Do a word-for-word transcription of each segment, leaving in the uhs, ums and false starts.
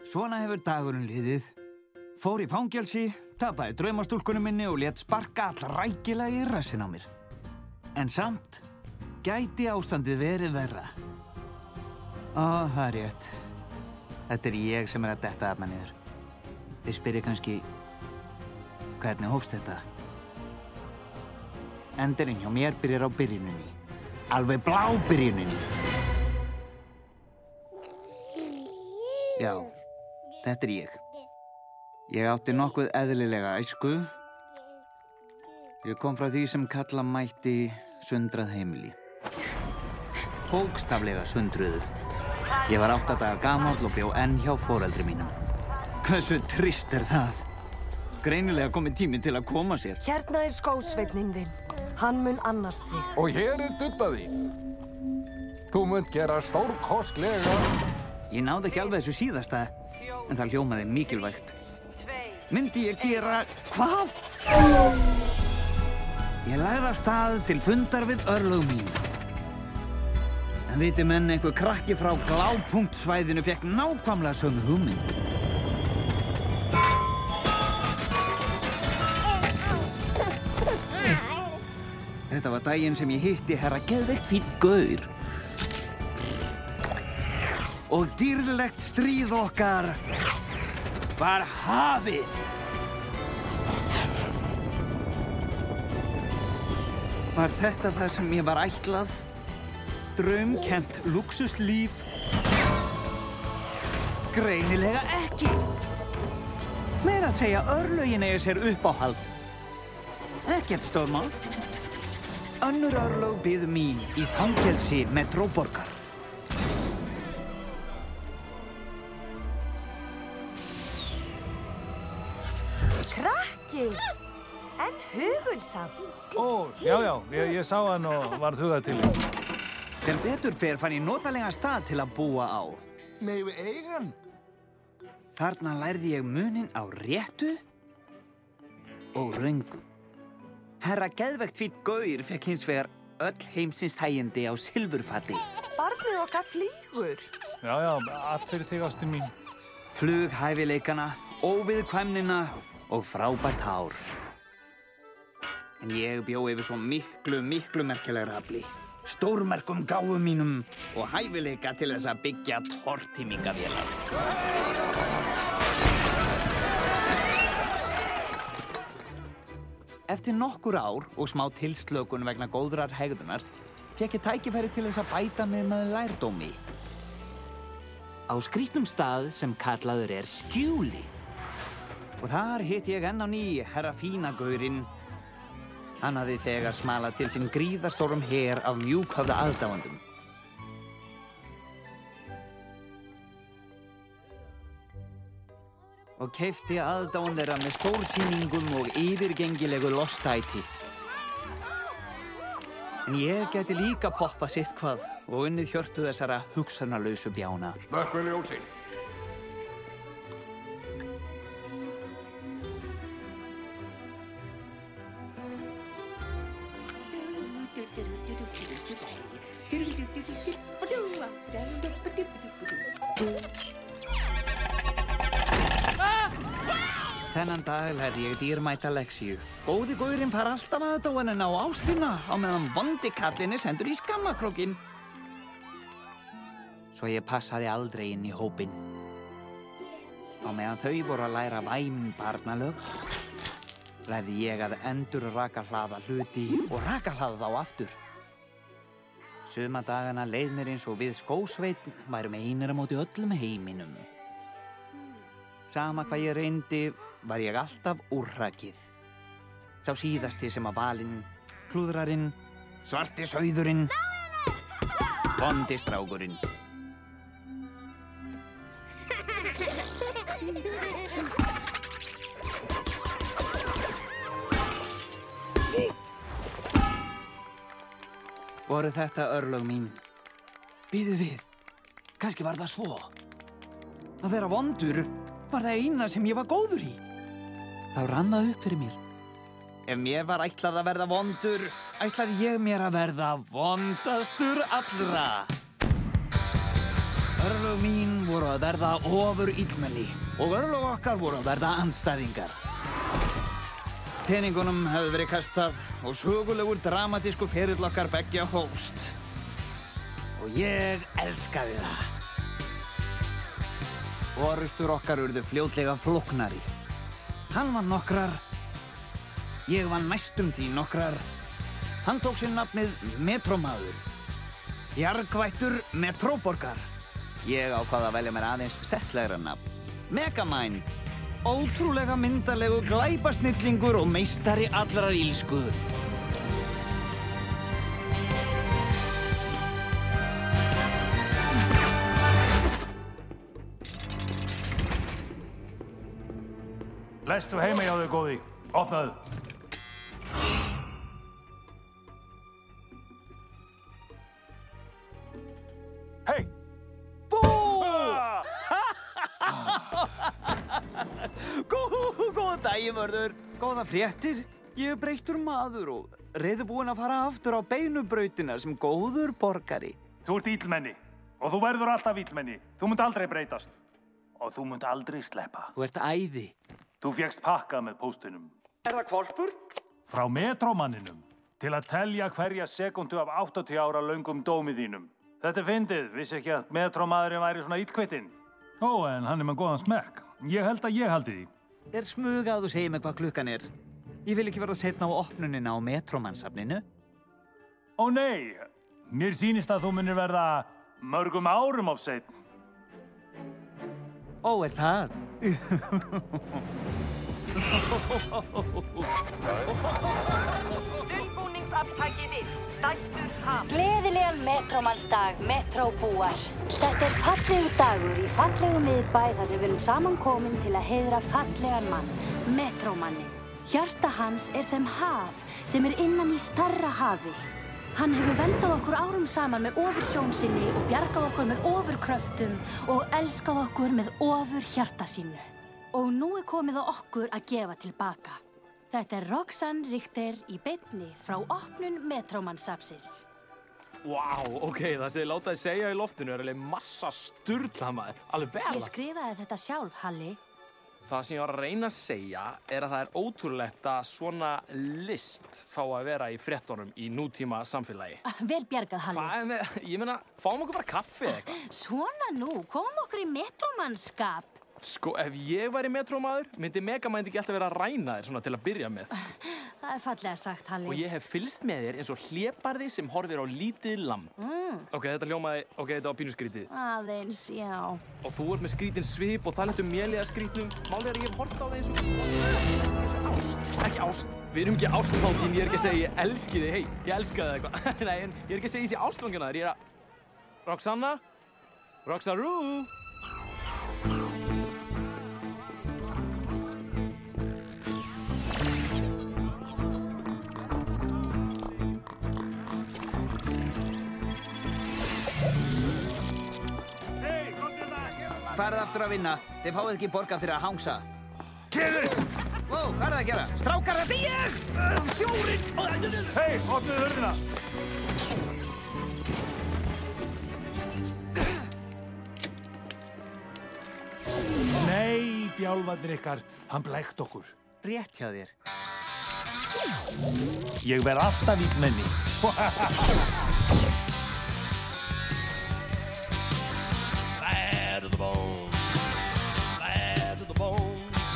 Svona hefur dagurinn liðið. Fór í fangelsi, tapaði draumastúlkunum minni og lét sparka all rækilega í rassinn á mér. En samt gæti ástandið verið verra. Ó, það er rétt. Þetta er ég sem er að detta þarna niður. Þið spyrjið kannski, hvernig hófst þetta? Endirinn hjá mér byrjar á byrjuninni. Alveg blá byrjuninni. Já, þetta er ég. Ég átti nokkuð eðlilega æsku. Ég kom frá því sem kalla mætti sundrað heimili. Bókstaflega sundruðu. Ég var átta daga gamall og bjó enn hjá foreldri mínum. Hversu trist er það? Greinilega komið tími til að koma sér. Hérna er skósveinninn þinn. Hann mun annast þig. Og hér er Duddaði. Þú munt gera stórkostlega. Ég náði ekki alveg þessu síðasta, en það hljómaði mikilvægt. Myndi ég gera hvað? Ég lagði af stað til fundar við örlög mín. En viti menn, einhver krakki frá Glápunktsvæðinu fekk nákvæmlega sömu hugmynd. Þetta var daginn sem ég hitti herra geðveikt fínn gaur. Og dýrðlegt stríð okkar var hafið. Var þetta það sem ég var ætlað? Draumkennt lúxuslíf? Greinilega ekki. Meira að segja örlögin eiga sér uppáhald. Ekkert stórmál. Önnur örlög biðu mín í fangelsi Metróborgar. Krakki, en hugulsam. Ó, já, já, ég, ég sá hann og varð hugað til. Sem betur fer fann ég notalega stað til að búa á. Nei, við eigan. Þarna lærði ég muninn á réttu og röngu. Herra geðveikt fínn gaur fekk hins vegar öll heimsins þægindi á silfurfati. Barnið okkar flýgur. Já, já, allt fyrir þig, ástin mín. Flughæfileikana, óviðkvæmnina og frábært hár. En ég bjó yfir svo miklu, miklu merkilegra afli. Stórmerkum gáfum mínum og hæfileika til þess að byggja tortímingavélar. Eftir nokkur ár og smá tilslökun vegna góðrar hegðunar fékk ég tækifæri til þess að bæta mig með lærdómi. Á skrítnum stað sem kallaður er Skjúli. Og þar hitt ég enn á ný herra fína gaurinn. Hann hafði þegar smalað til sín gríðarstórum her af mjúkhöfða aðdáendum. Og keypti aðdáun þeirra með stórsýningum og yfirgengilegu lostæti. En ég gæti líka poppað sitthvað og unnið hjörtu þessara hugsanalausu bjána. Slökkvi ljósin. Þennan dag lærði ég dýrmæta lexíu. Góði gaurinn fær alltaf aðdáunina á ástina á meðan vondi kallinn er sendur í skammakrókinn. Svo ég passaði aldrei inn í hópinn. Á meðan þau voru að læra væm barnalög, lærði ég að endur rakahlaða hluti og rakahlaða þá aftur. Suma dagana leið mér eins og við skósveinn værum einir á móti öllum heiminum. Sama hvað ég reyndi, var ég alltaf úrrakið. Sá síðasti sem að valinn, klúðrarinn, svarti sauðurinn, vondi strákurinn. Voru þetta örlög mín? Bíðu við, kannski var það svo. Að vera vondur var það eina sem ég var góður í. Þá rann það upp fyrir mér. Ef mér var ætlað að verða vondur, ætlaði ég mér að verða vondastur allra. Örlög Örlög mín voru að verða ofur illmenni og örlög okkar voru að verða andstæðingar. Teningunum hefði verið kastað og sögulegur dramatísku ferill okkar beggja hófst. Og ég elskaði það. Orrustur okkar urðu fljótlega flóknari. Hann vann nokkrar, ég vann næstum því nokkrar. Hann tók sér nafnið Metrómaður. Bjargvættur Metróborgar. Ég ákvað að velja mér aðeins settlegra nafn. Megamind. Ótrúlega myndarlegu glæpasnillingur og meistari allrar ílsku. Lestu heima hjá þau, góði. Opnaðu. Hei! Bú! Góða daginn, vörður. Góða fréttir. Ég er breyttur maður og reiðubúinn að fara aftur á beinubrautina sem góður borgari. Þú ert illmenni og þú verður alltaf illmenni. Þú munt aldrei breytast og þú munt aldrei sleppa. Þú ert æði. Þú fékkst pakka með póstinum. Er það hvolpur? Frá metrómanninum til að telja hverja sekundu af áttatíu ára löngum dómi þínum. Þetta er fyndið, vissi ekki að metrómaðurinn væri svona illkvitinn. Ó, en hann er með góðan smekk. Ég held að ég haldi því. Er smug að þú segir mig hvað klukkan er? Ég vil ekki verða seinna á opnunina á metrómannsafninu. Ó nei, mér sýnist að þú munir verða mörgum árum of seinn. Ó, er það? Undirbúningsaftaki vill, stærstur ham. Gleðilegan metrómannsdag, metróbúar. Þetta er fallegur dagur í fallegum miðbæ þar sem við erum samankomin til að heiðra fallegan mann, metrómannin. Hjarta hans er sem haf sem er innan í starra hafi. Hann hefur verndað okkur árum saman með ofursjón sinni og bjargað okkur með ofurkröftum og elskað okkur með ofur hjarta sínu. Og nú er komið á okkur að gefa tilbaka. Þetta er Roxanne Richter í beinni frá opnun Metrómannssafnsins. Vá, ok, það sem ég látaði segja í loftinu er alveg massa sturla maður. Alveg berla. Ég skrifaði þetta sjálf, Halli. Það sem ég var að reyna að segja er að það er ótrúlegt að svona list fá að vera í fréttunum í nútíma samfélagi. Vel bjargað, Halli. Hvað er með, ég meina, fáum okkur bara kaffi eða eitthvað. Svona nú, komum okkur í metrómannskap. Sko, ef ég væri metrómaður, myndi Megamind ekki alltaf vera að ræna þér svona til að byrja með. Það er fallega sagt, Halli. Og ég hef fylgst með þér eins og hlébarði sem horfir á lítið lamb. Mm. Ok, þetta hljómaði, ok, þetta var pínuskrítið. Aðeins, já. Og þú ert með skrítin svip og það letur mélið að skrítnum. Málið er að ég hef horft á það eins og... eins og ást. Ekki ást. Við erum ekki ástfangin, ég er ekki að segja ég elski þig, hei, ég elska þig eitthvað. Nei, en ég er ekki að segja ég sé ástfangin að þér, ég er að... Roxanna? Roxaroo? Farið aftur að vinna. Þið fáið ekki borgað fyrir að hangsa. Gerðu! Vó, hvað er það að gera? Strákar, þetta er ég! Uh, Stjórinn! Hei, opnuðu hurðina! Nei, bjálfarnir ykkar, hann blækt okkur. Rétt hjá þér. Ég verð alltaf illmenni. Bad to the bone, bad to the bone,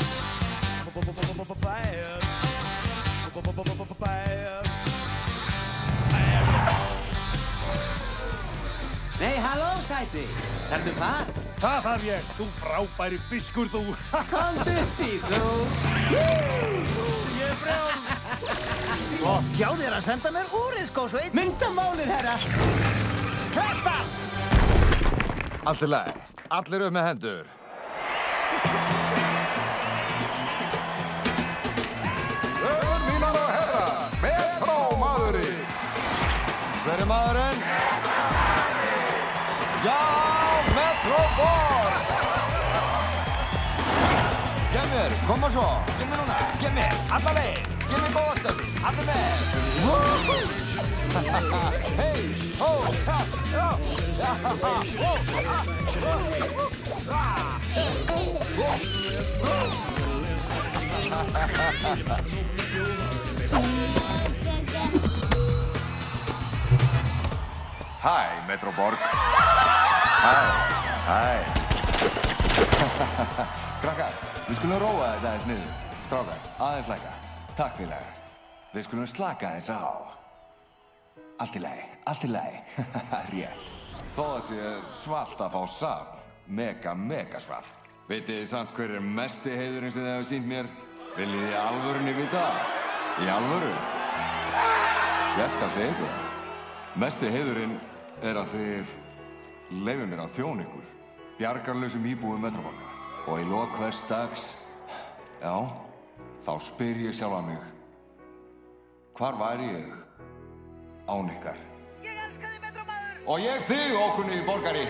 bad, bad, Nei, halló, sæti. Ertu þar? Það þarf ég, þú frábæri fiskur þú. Komdu upp í, þú. Ég er frjáls. Flott hjá þér að senda mér úrið, skósveit. Minnsta málið, herra. Klasta! Allt í lagi. Allir upp með hendur. Öfur mínar og herra, metrómaðurinn. Hver er maðurinn? Já, Metróborg! Gef mér, koma svo. Gef mér núna. Gef mér, alla leið. Gef mér góða stöfi. Allir með. Hei, hó, ha, já, já, ha, hó, ha. Hæ, Metroborg. Hæ, hæ. Krakkar, við skulum róa þetta aðeins niður. Strákar, aðeins lækka. Takk félagar. Við skulum slaka aðeins á. Allt í lagi, allt í lagi. Rétt. Þó að sé svalt að fá safn. Mega, mega svalt. Vitið þið samt hver er mesti heiðurinn sem þið hefur sýnt mér? Viljið þið alvörunni vita? Í alvöru? Ég skal segja ykkur. Mesti heiðurinn er að þið leyfið mér að þjóna ykkur. Bjargarlausum íbúum Metroborgar. Og í lok hvers dags, já, þá spyr ég sjálfa mig, hvar væri ég án ykkar? Ég elska þig, Metromaður! Og ég þig, ókunni borgari!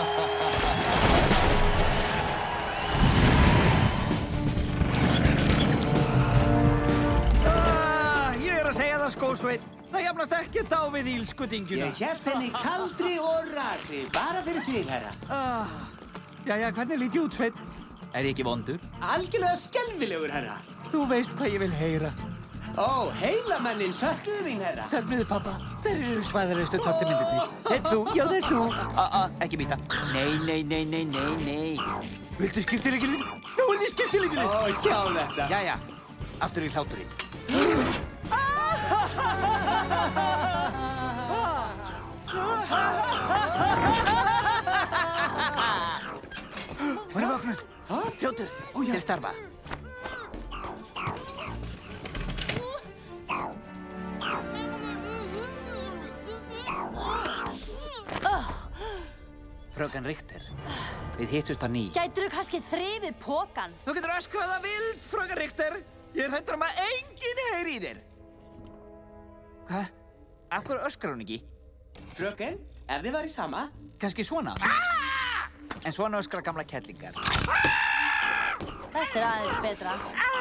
ah, ég er að segja það, skósveit. Það jafnast ekkert á við ílskutingjuna. Ég hélt henni kaldri og rakri, bara fyrir þig, herra. Ah, jæja, hvernig lít ég út, Sveinn? Er ég ekki vondur? Algjörlega skelfilegur, herra. Þú veist hvað ég vil heyra. Ó, heilamennin söknuðu þín, herra. Söknuðu, pappa. Hver eru svæðarustu tortimyndirnir? Þeir þú, já þeir þú. Ah, ah, ekki býta. Nei, nei, nei, nei, nei, nei. Viltu skiptileikilinn? Snúið í skiptileikilinn. Ó, sjá þetta. Jæja, aftur í hláturinn. Hún er vaknuð. Fljótur, til starfa. Fröken Richter, við hittust á ný. Gætirðu kannski þrifið pokann? Þú getur öskrað það vild, Fröken Richter. Ég er hræddur um að enginn heyri í þér. Hvað? Af hverju öskrar hún ekki? Fröken, ef þið væri sama? Kannski svona? En svona öskra gamla kettlingar. Þetta er aðeins betra.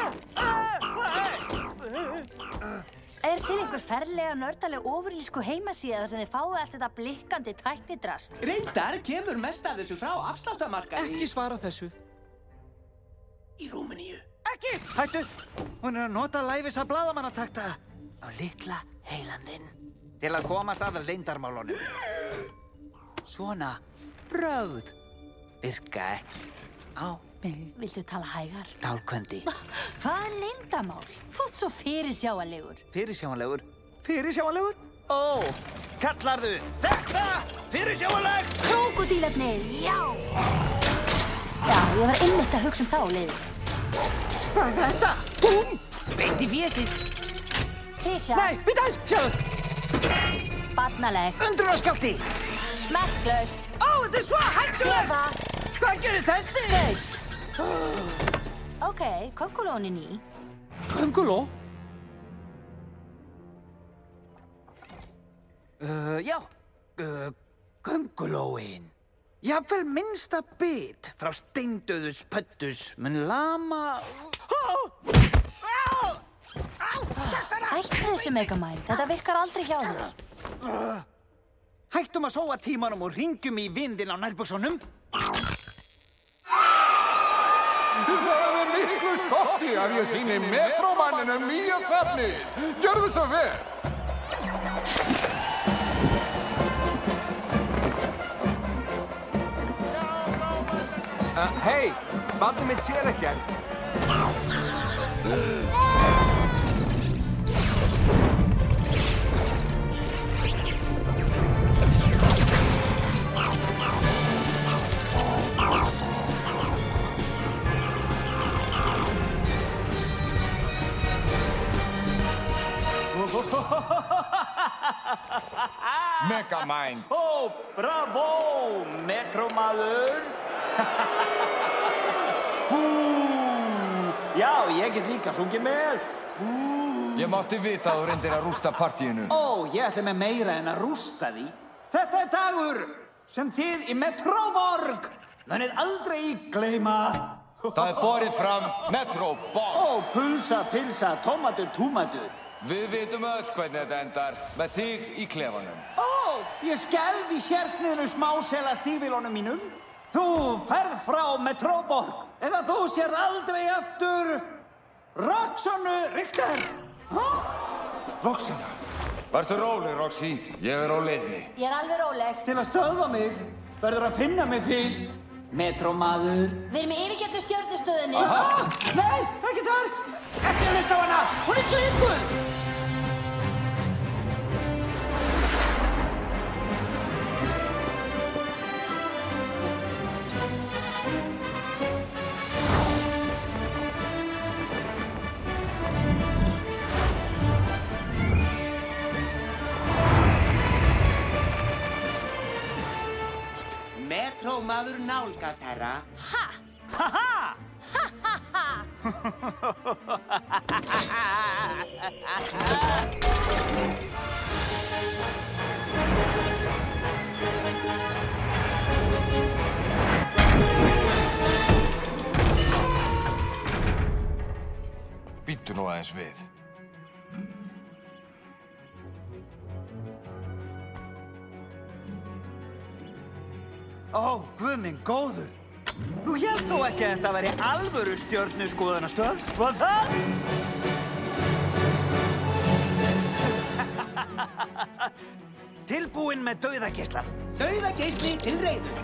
Er til einhver ferlega nördaleg ofurlísku heimasíða þar sem þið fáið allt þetta blikkandi tæknidrast? Reyndar kemur mest af þessu frá afsláttarmarkaði. Ekki svara þessu. Í Rúmeníu. Ekki! Hættu! Hún er að nota læfisa blaðamannatakta á litla heilandinn til að komast að leyndarmálunum. Svona brögð virka ekki á mig. Viltu tala hægar? Dálkvöndi. Hvað er leyndamál? Þú ert svo fyrirsjáanlegur. Fyrirsjáanlegur? Fyrirsjáanlegur? Ó, kallarðu þetta fyrirsjáanleg? Krókódílarnir, já! Já, ég var einmitt að hugsa um þá leiði. Hvað er þetta? Búm! Beint í fésið. Klísja. Nei, býta þess, sjáðu. Barnaleg. Undrunarskjálfti. Smekklaust. Ó, þetta er svo hættuleg. Sé það. Hvað gerir þessi? Skaut. Ok, köngulóin er ný. Könguló? Uh, já, uh, köngulóin. Jafnvel minnsta bit frá steindauðus pöttus mun lama... Hættu þessu Megamind, þetta virkar aldrei hjá þér. Hættum að sóa tímanum og ringjum í vindinn á nærbuksunum. Það er miklu stolti að ég sýni Metromanninum nýja safnið. Gjörðu svo vel. Uh, Hei, bandið mitt sér ekkert. Megamind. Ó, bravo, Metromaður. Hú, já, ég get líka sungið með. Hú. Ég mátti vita að þú reyndir að rústa partíinu. Ó, ég ætla með meira en að rústa því. Þetta er dagur sem þið í Metroborg munið aldrei gleyma. Það er borið fram Metroborg. Ó, pulsa, pilsa, tómatur, túmatur. Við vitum öll hvernig þetta endar, með þig í klefanum. Ó, ég skelf í sérsniðnu smásela stígvélunum mínum. Þú ferð frá Metróborg eða þú sér aldrei aftur Roxannu Richter. Roxanna. Vertu róleg, Roxy. Ég er á leiðinni. Ég er alveg róleg. Til að stöðva mig verður að finna mig fyrst. Metrómaður. Við erum í yfirgefnu stjörnustöðinni. Aha! Nei, ekki þar! Ekki að hlusta á hana! Hún er klikkuð! Metrómaður nálgast, herra. Ha! Ha ha! Ha ha ha! Bíddu nú aðeins við. Ó, guð minn góður. Þú hélst þó ekki að þetta væri alvöru stjörnuskoðunastöð, var það? Tilbúinn með dauðageislan. Dauðageisli til reiðu.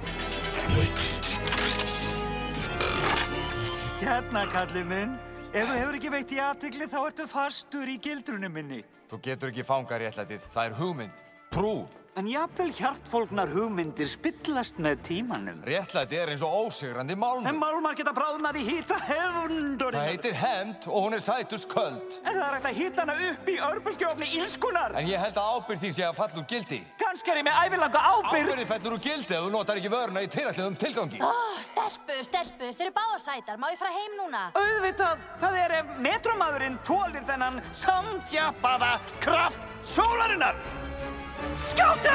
Hérna, kallið minn. Ef þú hefur ekki veitt í athygli, þá ertu fastur í gildrunni minni. Þú getur ekki fangað réttlætið. Það er hugmynd. Trú. En jafnvel hjartfólgnar hugmyndir spillast með tímanum. Réttlæti er eins og ósigrandi málmur. En málmar geta bráðnað í hita hefnd. Það heitir hefnd og hún er sætusköld. En það er hægt að hita hana upp í örbulgjófni ílskunar. En ég held að ábyrgð þín sé að falla úr gildi. Kannski er ég með ævilanga ábyrgð. Ábyrgðin fellur úr gildi ef þú notar ekki vöruna í tilætluðum tilgangi. Ó, stelpur, stelpur, þeir eru báðar sætar. Má ég fara heim núna? Auðvitað, það er ef metrómaðurinn þolir þennan samþjappaða kraft sólarinnar. Skjóttu!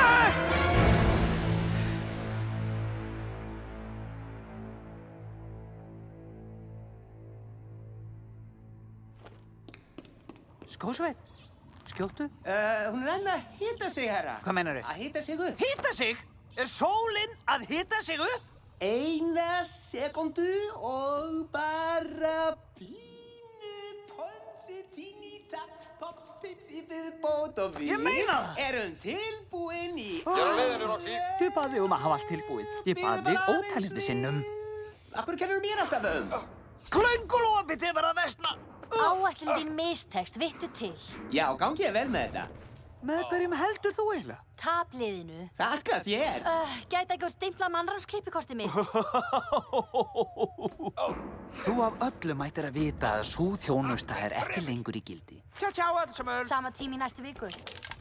Skósveit, skjóttu. Uh, hún er enn að hita sig, herra. Hvað meinarðu? Að hita sig upp. Hita sig? Er sólin að hita sig upp? Eina sekundu og bara pínu ponsi tínita poppi í viðbót og við Ég meina það. erum tilbúin í... Ég er á leiðinni, Roxy. Þú baði um að hafa allt tilbúið. Ég baði bara aðeins- ótalandi sinnum. Akkur kennur mér alltaf um? Klöngulopið þið var að versna. Áætlun þín mistekst, vittu til. Já, gangi ég vel með þetta. Með hverjum heldur þú eiginlega? Tapliðinu. Þakka þér. Uh, gæti ekki að stimpla mannráðsklippikostið mitt. Þú af öllum ættir að vita að sú þjónusta er ekki lengur í gildi. Tjá, tjá, öll sem öll. Sama tími í næstu viku.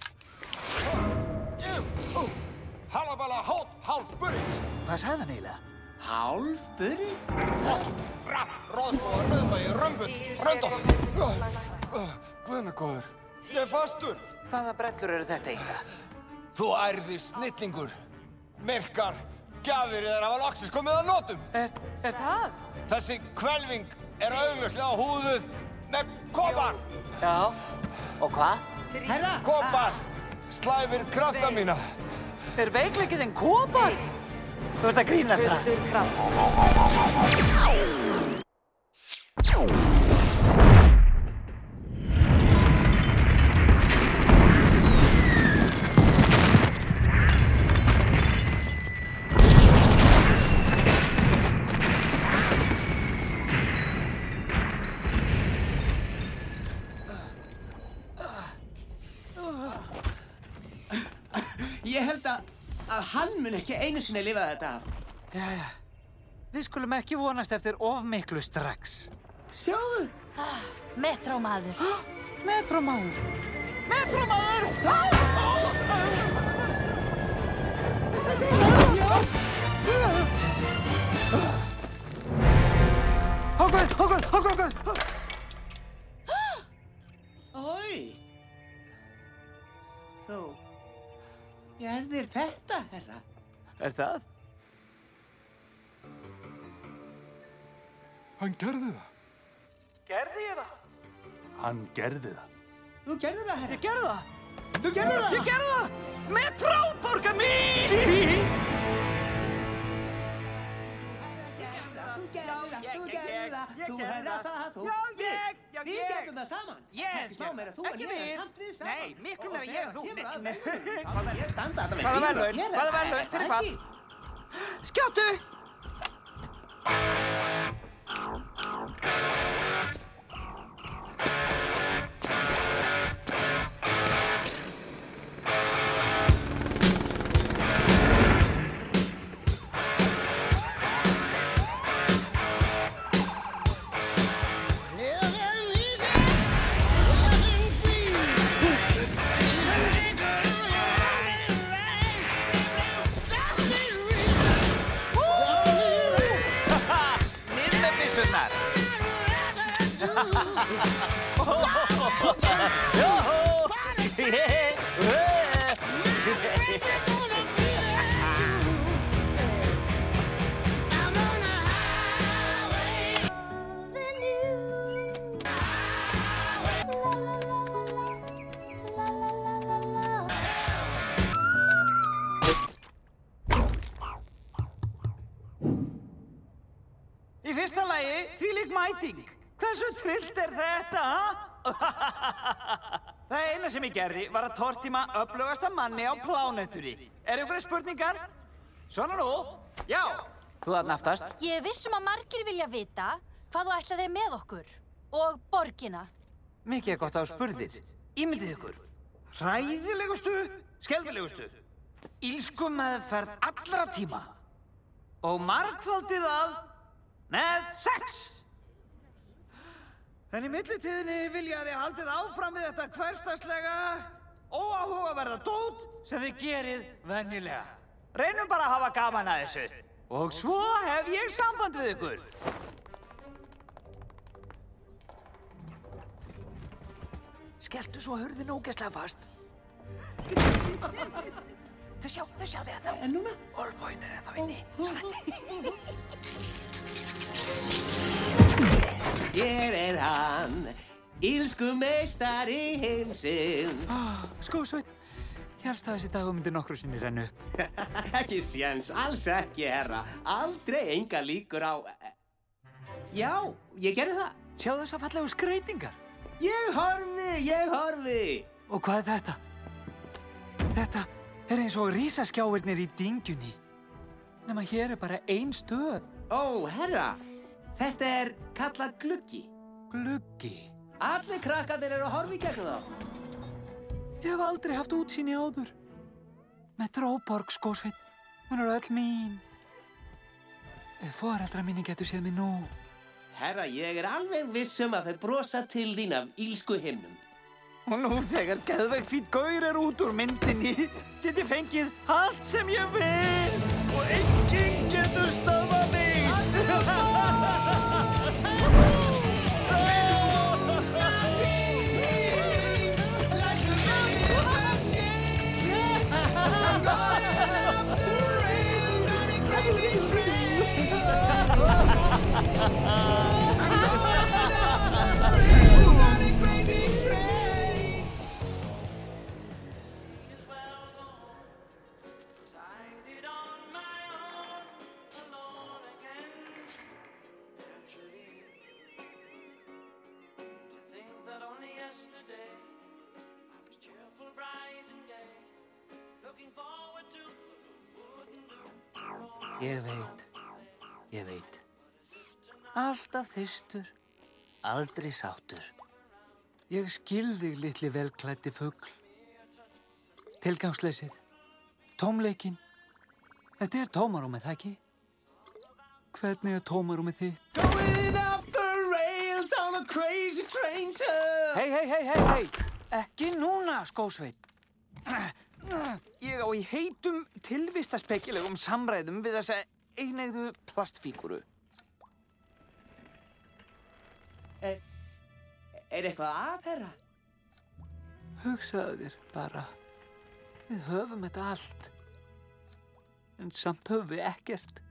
Halabala, hótt, hálf, burri. Hvað sagði hann eiginlega? Hálf burri? Rapp, róðbóðar, rauðvægi, römbull, röndótt. Guð mig góður. Ég er fastur. Hvaða brellur eru þetta eiginlega? Þú ærðir snillingur. Myrkar, gjafir eða hafa loksins komið að notum. Er, er það? Þessi hvelfing er augljóslega húðuð með kopar. Já. Og hvað? Herra! Kopar slæfir krafta mína. Er veikleikið þinn kopar? Þú ert að grínast það. Ég held að, að hann mun ekki einu sinni lifa þetta af. Jæja. Við skulum ekki vonast eftir of miklu strax. Sjáðu! Ah, metrómaður. Metrómaður! Metrómaður! Hákvæð, hákvæð, hákvæð, hákvæð! Ói! Þú gerðir þetta, herra. Er það? Hann gerði það. Gerði ég það? Hann gerði það. Þú gerði það, herra. Ég gerði það! Þú gerði það! Ég gerði það! Metróborga mín! það, Ég þú gerði herra það. það, þú Já, ég, já, Við ég. gerðum það saman. Ég Kannski smá gerði meira það. þú en Ekki ég, en við. samt við saman. Nei, miklu Og meira ég en þú. þegar kemur að Nei, verðlaunum, þá nei. mun ég standa þetta með Hvaða fríður og verðlaun? þér, Hvaða er- verðlaun? er Fyrir það hvað? ekki? Skjóttu! Niður með byssurnar. Í fyrsta lagi, þvílík mæting. Hversu trillt er þetta, ha? Það eina sem ég gerði var að tortíma öflugasta manni á plánettunni. Er ykkur spurningar? Svona nú? Já. Þú þarna aftast. Ég er viss um að margir vilja vita hvað þú ætlar þér með okkur og borgina. Mikið er gott á spurðir. Ímyndið ykkur. Hræðilegustu, skelfilegustu. Ílsku meðferð allra tíma. Og margfaldið að með sex. En í millitíðinni vilja þið haldið áfram við þetta hversdagslega, óáhugaverða dót sem þið gerið venjulega. Reynum bara að hafa gaman að þessu. Og svo hef ég samband við ykkur. Skelltu svo hurðin ógeðslega fast. Þau sjá, þau sjá þig þetta. En núna? Olboin er þetta inni. Svona. Hér er hann, ílsku meistari heimsins. Ah, Skósveit, hélst að þessi dagur myndi nokkru sinni rennu upp. Ekki séns, alls ekki, herra. Aldrei enga líkur á... Já, ég gerði það. Sjáðu þessar fallegu skreytingar. Ég horfi, ég horfi. Og hvað er þetta? Þetta er eins og risaskjáirnir í dyngjunni. Nema hér er bara ein stöð. Ó, herra, þetta er kallað gluggi. Gluggi? Allir krakkarnir eru að horfa í gegnum þá. Ég hef aldrei haft útsýni áður. Metróborg, Skósveit. Hún er öll mín. Foreldrar mínir getur séð mig nú. Herra, ég er alveg viss um að þeir brosa til þín af ílsku himnum. Og nú þegar geðveikt fínn gaur er út úr myndinni, get ég fengið allt sem ég vil. Og enginn getur stöðvað mig. Ég veit, ég veit. Alltaf þyrstur, aldrei sáttur. Ég skil þig, litli velklæddi fugl. Tilgangsleysið, tómleikinn. Þetta er tómarúmið, það ekki? Hvernig er tómarúmið þitt? Going off the rails on a crazy train, sir. Hei, hei, hei, hei, hei. Ekki núna, Skósveit. Ég á í heitum tilvistaspekilegum samræðum við þessa einegðu plastfígúru. Er, er eitthvað að, herra? Hugsaðu þér bara. Við höfum þetta allt. En samt höfum við ekkert.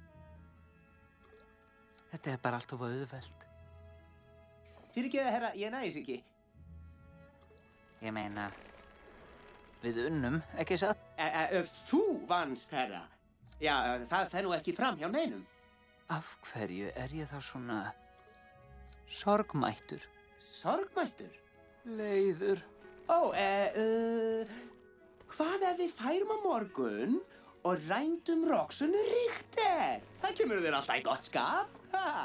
Þetta er bara allt of auðvelt. Fyrirgeðu, herra, ég næs ekki. Ég meina... Við unnum, ekki satt? E, e, þú vannst, herra. Já, það fer nú ekki fram hjá neinum. Af hverju er ég þá svona Sorgmættur. Sorgmættur? Leiður. Ó, eh, uh, hvað ef við færum á morgun og rændum Roxanu Richter? Það kemur þér alltaf í gott skap, ha?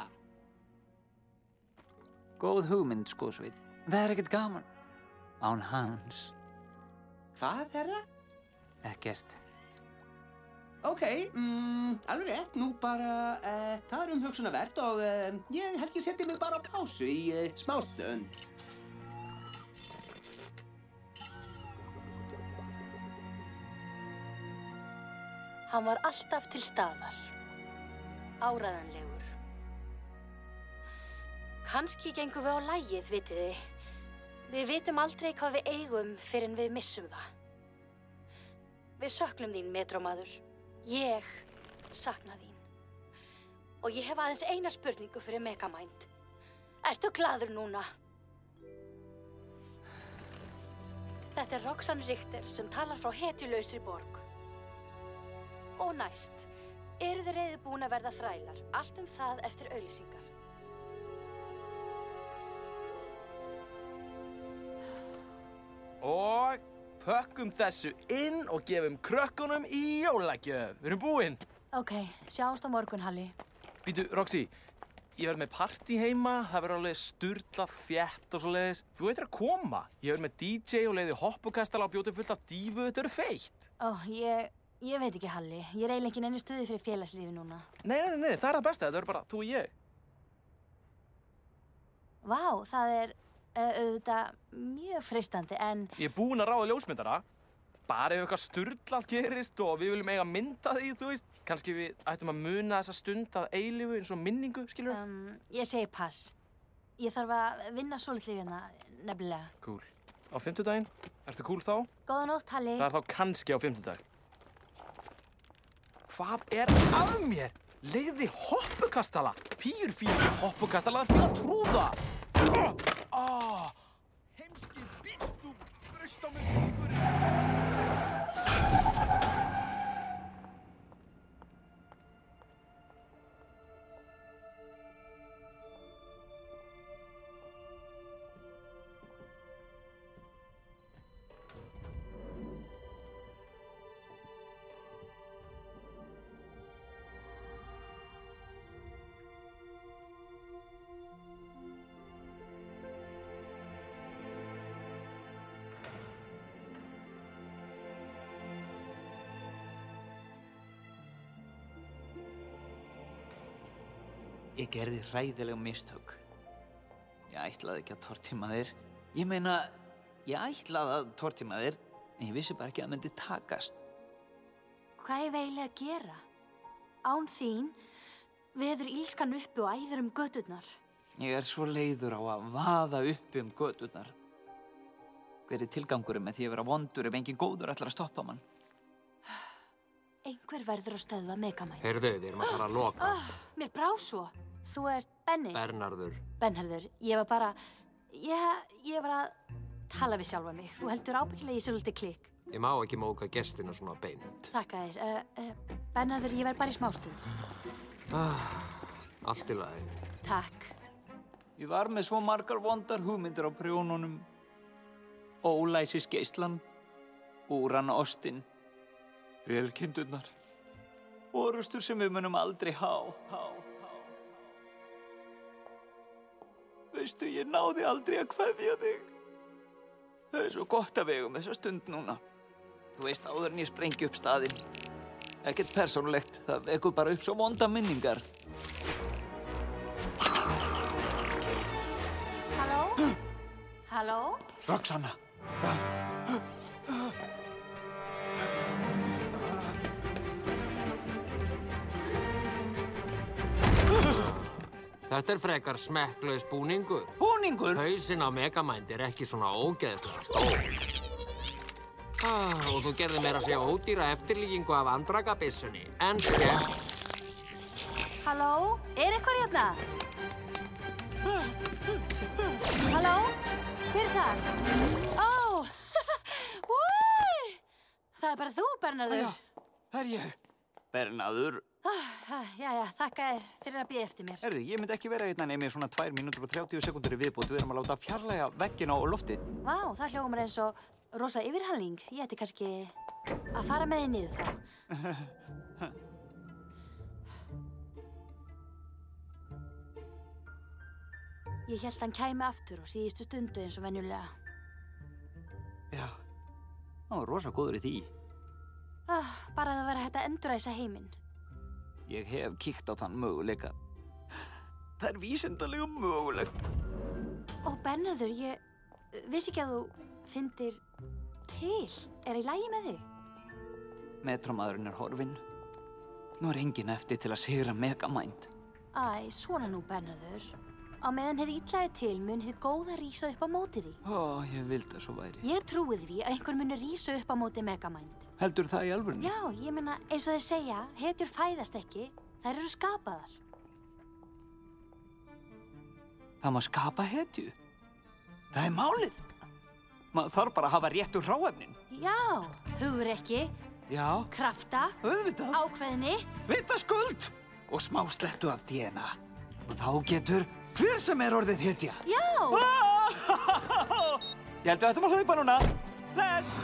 Góð hugmynd, skósveit. Það er ekkert gaman. Án hans. Hvað, herra? Ekkert. Ok, mm, alveg rétt, nú bara, uh, það er umhugsunarvert og uh, ég held ég setja mig bara á pásu í uh, smástund. Hann var alltaf til staðar. Áræðanlegur. Kannski gengum við á lagið, vitið þið. Við vitum aldrei hvað við eigum fyrr en við missum það. Við söknum þín, metrómaður. Ég sakna þín. Og ég hef aðeins eina spurningu fyrir Megamind. Ertu glaður núna? Þetta er Roxanne Richter sem talar frá hetjulausri borg. Og næst, eru þið reiðubúin að verða þrælar? Allt um það eftir auglýsingar. Og pökkum þessu inn og gefum krökkunum í jólagjöf. Við erum búin. Ok, sjáumst á morgun, Halli. Býtu, Roxy, ég verð með partí heima, það verður alveg sturlað þétt og svoleiðis. Þú veitir að koma. ég verð með D J og leiði hoppukastala og bjóti fullt af dífu, þetta eru feitt. Ó, ég, ég veit ekki, Halli. Ég er eiginlega ekki neinu stuði fyrir félagslífi núna. Nei, nei, nei, það er það besta, þetta verður bara þú og ég. Vá, það er uh, auðvitað mjög freistandi, en... Ég er búinn að ráða ljósmyndara. Bara ef eitthvað sturlað gerist og við viljum eiga mynda því, þú veist. Kannski við ættum að muna þessa stund að eilífu eins og minningu, skilur? Um, ég segi pass. Ég þarf að vinna svolítið hérna, nefnilega. Cool. Á fimmtudaginn? Ertu cool þá? Góða nótt, Halli. Það er þá kannski á fimmtudag. Hvað er af mér? Leiði hoppukastala. Píur fyrir hoppukastala, það er fyrir að trúða. Oh, oh. Heimski bittu, braust á mig fingurinn. Ég gerði hræðileg mistök. Ég ætlaði ekki að tortíma þér. Ég meina, ég ætlaði að tortíma þér, en ég vissi bara ekki að það myndi takast. Hvað er eiginlega að gera? Án þín, veður ílskan uppi og æður um göturnar. Ég er svo leiður á að vaða uppi um göturnar. Hver er tilgangurinn með því að vera vondur ef engin góður ætlar að stoppa mann? Einhver verður að stöðva Megamind. Heyrðu, við erum að fara að loka. Oh, mér brá svo. Þú ert Benni. Bernharður. Bernharður, ég var bara... Ég, ég var að tala við sjálfa mig. Þú heldur ábyggilega í svolítið klikk. Ég má ekki móka gestina svona beint. Takk að þér. Uh, uh, Bernharður, ég verð bara í smástund. Ah, allt í lagi. Takk. Ég var með svo margar vondar hugmyndir á prjónunum. Ólæsis geislan. Úrana ostinn. Velkindurnar. Orustur sem við munum aldrei há, há, há. Veistu, ég náði aldrei að kveðja þig. Það er svo gott að vega um þessa stund núna. Þú veist, áður en ég sprengi upp staðinn. Ekkert persónulegt, það vekur bara upp svo vonda minningar. Halló? Halló? Roxanna! Þetta er frekar smekklaus búningur. Búningur? Hausinn á Megamind er ekki svona ógeðslega stór. Ah, og þú gerði meira að segja ódýra eftirlíkingu af andrakabissunni. En skemmt. Halló? Er eitthvað hérna? Halló? Hver er það? Ó! Það er bara þú, Bernharður. Já, það er ég. Bernharður, Ah, jæja, þakka þér fyrir að bíða eftir mér. Herðu, ég myndi ekki vera hérna nema í svona tvær mínútur og þrjátíu sekúndur í viðbót. Við erum að láta fjarlæga veggina og loftið. Vá, það hljómar eins og rosa yfirhalning. Ég ætti kannski að fara með þig niður þá. Ég hélt hann kæmi aftur á síðustu stundu eins og venjulega. Já, hann var rosa góður í því. Ah, bara að það vera hægt að enduræsa heiminn. Ég hef kíkt á þann möguleika. Það er vísindalega mögulegt. Ó, Bernharður, ég vissi ekki að þú fyndir til. Er í lagi með þig? Metromaðurinn er horfinn. Nú er enginn eftir til að sigra Megamind. Æ, svona nú, Bernharður. Á meðan hið ítlaði til mun hið góða rísa upp á móti því. Ó, ég vildi að svo væri. Ég trúi því að einhver muni rísa upp á móti Megamind. Heldur það í alvörunni? Já, ég meina, eins og þeir segja, hetjur fæðast ekki, þær eru skapaðar. Það má skapa hetju. Það er málið. Maður þarf bara að hafa réttu hráefnin. Já, hugrekki, Já, krafta, auðvitað, ákveðni, vitaskuld og smá slettu af D N A. Og þá getur hver sem er orðið hetja. Já! Ég held við ættum að hlaupa núna. Bless!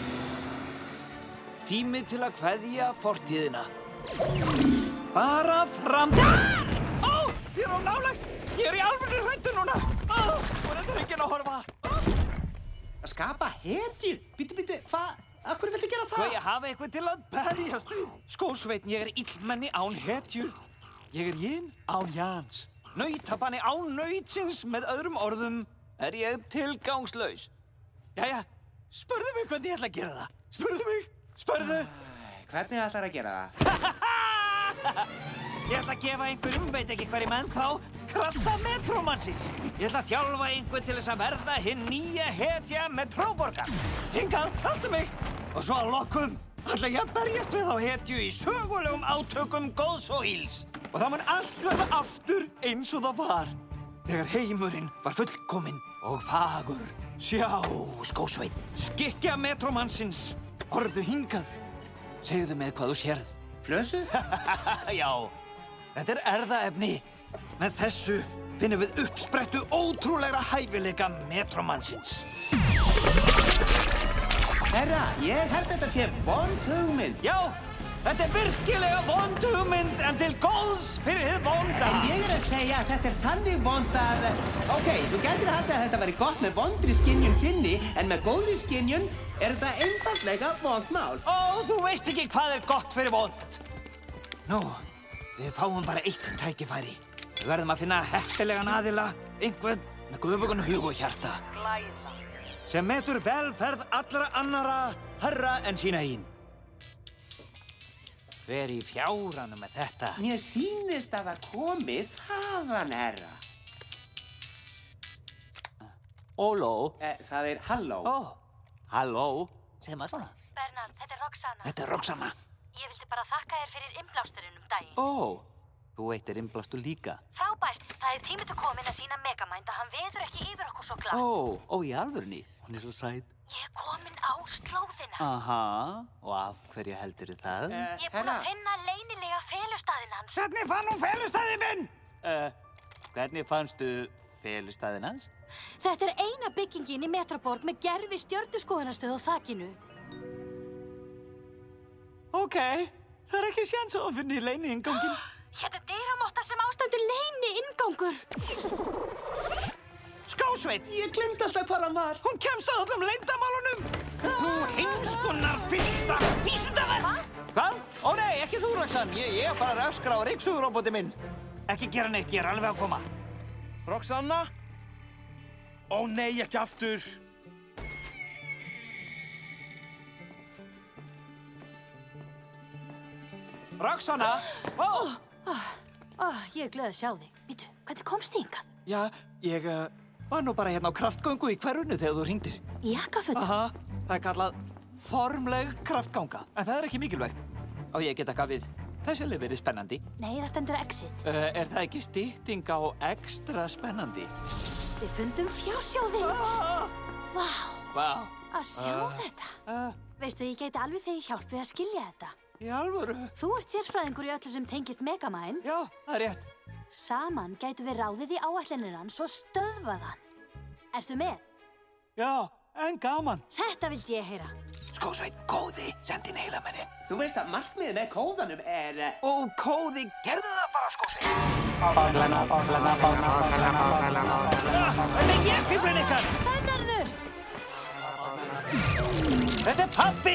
Tími til að kveðja fortíðina. Bara fram... Ó, ég er á nálægt. Ég er í alvöru hræddur núna. Ó, og þetta er enginn að horfa. Að skapa hetju? Bíddu, bíddu, hvað? Af hverju viltu gera það? Svo ég hafa eitthvað til að berjast við. Skósveitn, ég er illmenni án hetjur. Ég er Jin án Jans. Nautabanni án nautsins, með öðrum orðum, er ég tilgangslaus. Jæja, spurðu mig hvernig ég ætla að gera það. Spurðu mig, spurðu. Hvernig ætlar að gera það? Ég ætla að gefa einhverjum, veit ekki hverjum ennþá, krafta Metromannsins. Ég ætla að þjálfa einhver til þess að verða hinn nýja hetja Metróborgar. Hingað, haltu mig. Og svo að lokum ætla ég að berjast við á hetju í sögulegum átökum góðs og ills. Og það mun allt verða aftur eins og það var. Þegar heimurinn var fullkominn og fagur. Sjá, Skósveinn, skikkja Metromannsins. Orðu hingað. Segðu með hvað þú sérð. Flösu? Já, þetta er erfðaefni. Með þessu finnum við uppsprettu ótrúlegra hæfileika Metromannsins. Herra, ég held þetta sé vond hugmynd. Já, þetta er virkilega vond hugmynd en til góðs fyrir hið vonda. En ég er að segja að þetta er þannig vond að... Ok, þú gætir að halda að þetta væri gott með vondri skynjun þinni, en með góðri skynjun er þetta einfaldlega vond mál. Ó, þú veist ekki hvað er gott fyrir vond. Nú, við fáum bara eitt tækifæri. Við verðum að finna heppilegan aðila, einhvern með guðvögun hug og hjarta. Glæða. Sem metur velferð allra annara herra en sína eigin. Hver í fjáranu með þetta? Mér sýnist að það komi þaðan, herra. Óló. Eh, það er halló. Ó, halló. Segð maður svona. Bernhard, þetta er Roxana. Þetta er Roxana. Ég vildi bara þakka þér fyrir innblásturinn um daginn. Ó, þú veitir innblástu líka. Frábært, það er tími til komin að sína Megamind að hann veður ekki yfir okkur svo glatt. Ó, ó, í alvörunni. Hún er svo sæt. Ég er komin á slóðina. Aha, og af hverju heldur þið það? Eh, Ég er búin að finna leynilega felustaðinn hans. Hvernig fann hún felustæðið minn? Uh, hvernig fannstu felustæðinn hans? Þetta er eina byggingin í Metroborg með gerfi stjörnuskoðunastöð á þakinu. Ok, það er ekki séns að finna í leyni inngangin. Hérna er dyramotta sem ástendur leyni inngangur. Skósveinn! Ég glemt alltaf hvað hann var. Hún kemst að öllum leyndamálunum! Þú heimskunnar fyllta vísindaverk! Hvað? Hvað? Ó nei, ekki þú, Roxanne. Ég, ég er bara að öskra á ryksuguróboti minn. Ekki gera neitt, ég er alveg að koma. Roxanna? Ó nei, ekki aftur. Roxanna! Ó! Ó, ó, ég er glöð að sjá þig. Vítu, hvernig komst þið hingað? Já, ég uh, var nú bara hérna á kraftgöngu í hverfinu þegar þú hringdir. Í jakkafötum? Aha, það er kallað formleg kraftganga. En það er ekki mikilvægt. Á ég geta gafið. Þessi hefði verið spennandi. Nei, það stendur exit. Uh, er það ekki stytting á extra spennandi? Við fundum fjársjóðinn. Ah! Vá, Vá. að sjá Ah. þetta. Uh, Veistu, ég geti alveg þig hjálp við að skilja þetta. Í alvöru? Þú ert sérfræðingur í öllu sem tengist Megamind. Já, það er rétt. Saman gætu við ráðið í áætlanir hans og stöðvað hann. Ertu með? Já, en gaman. Þetta vildi ég heyra. Skósveit, kóði, sendi inn heilamennin. Þú veist að markmiðið með kóðanum er... Ó, kóði, gerðu það bara, Skósveit. Báglana, báglana, báglana, báglana, báglana, báglana. Þetta er ég, fíflin ykkar. Bernharður! Þetta er pabbi.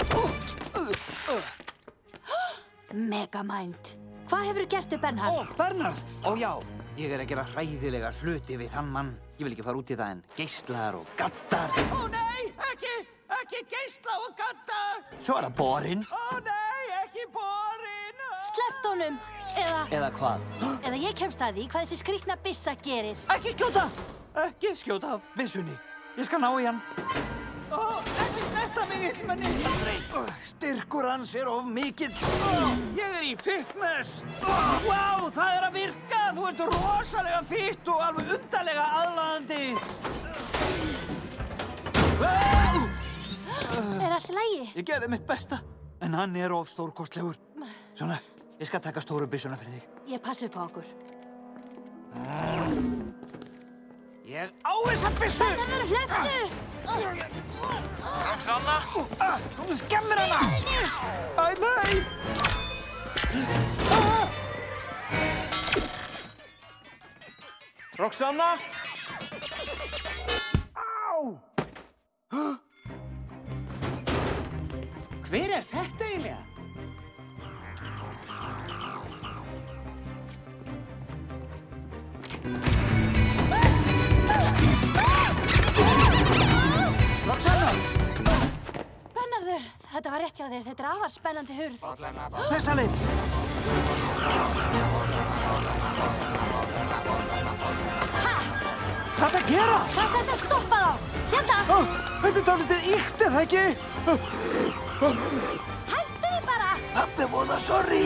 Megamind. Hvað hefurðu gert við Bernhard? Ó, Bernhard. Ó já, ég er að gera hræðilega hluti við þann mann. Ég vil ekki fara út í það en geislar og gattar. Ó nei, ekki, ekki geisla og gadda. Svo er það borinn. Ó nei, ekki borinn. Sleppt honum, eða... Eða hvað? Eða ég kemst að því hvað þessi skrýtna byssa gerir. Ekki skjóta, ekki skjóta af byssunni. Ég skal ná í hann. Ó, ekki snerta mig, illmenni. Styrkur hans er of mikill. Ég er í fitness. Vá, það er að virka. Þú ert rosalega fitt og alveg undarlega aðlaðandi. Er allt í lagi? Ég gerði mitt besta, en hann er of stórkostlegur. Svona, ég skal taka stóru byssuna fyrir þig. Ég passa upp á okkur. Ég á þessa byssu! Bernharður, hlöftu! Roxanna! Þú skemmir hana! Æ, nei! Roxanna! Á! Hver er þetta eiginlega? Roxanna! Bernharður, þetta var rétt hjá þér. Þetta er afar spennandi hurð. Þessa leið! Ha! Hvað er það að gera? Hvað er þetta að stoppa þá? Hérna! Ó, þetta er dálítið ýkt, er það ekki? Hentu þið bara! Pabbi voða sorry!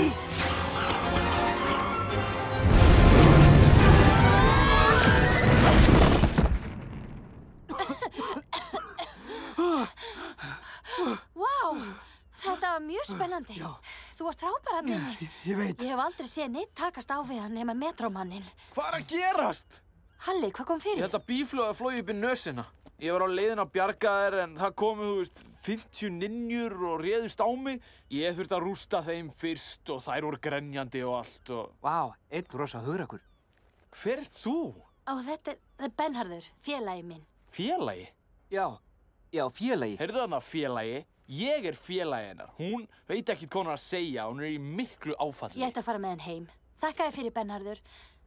Vá, þetta var mjög spennandi. Já. Þú varst frábær að minni. Ég, ég veit. Ég hef aldrei séð neitt takast á við hann nema metrómanninn. Hvað er að gerast? Halli, hvað kom Ég fyrir? held að bíflóða flói upp í nösina. Ég var á leiðin að bjarga þér en það komu, þú veist, fimmtíu ninjur og réðust á mig. Ég þurfti að rústa þeim fyrst og þær voru grenjandi og allt og... Vá, einn rosa hugrakur. Hver ert þú? Ó, þetta er, þetta er Bernharður, félagi minn. Félagi? Já, já, félagi. Heyrðu þarna félagi? Ég er félagi hennar. Hún veit ekkert hvað hún er að segja. Hún er í miklu áfalli. Ég ætti að fara með henn heim. Þakka þér fyrir, Bernharður.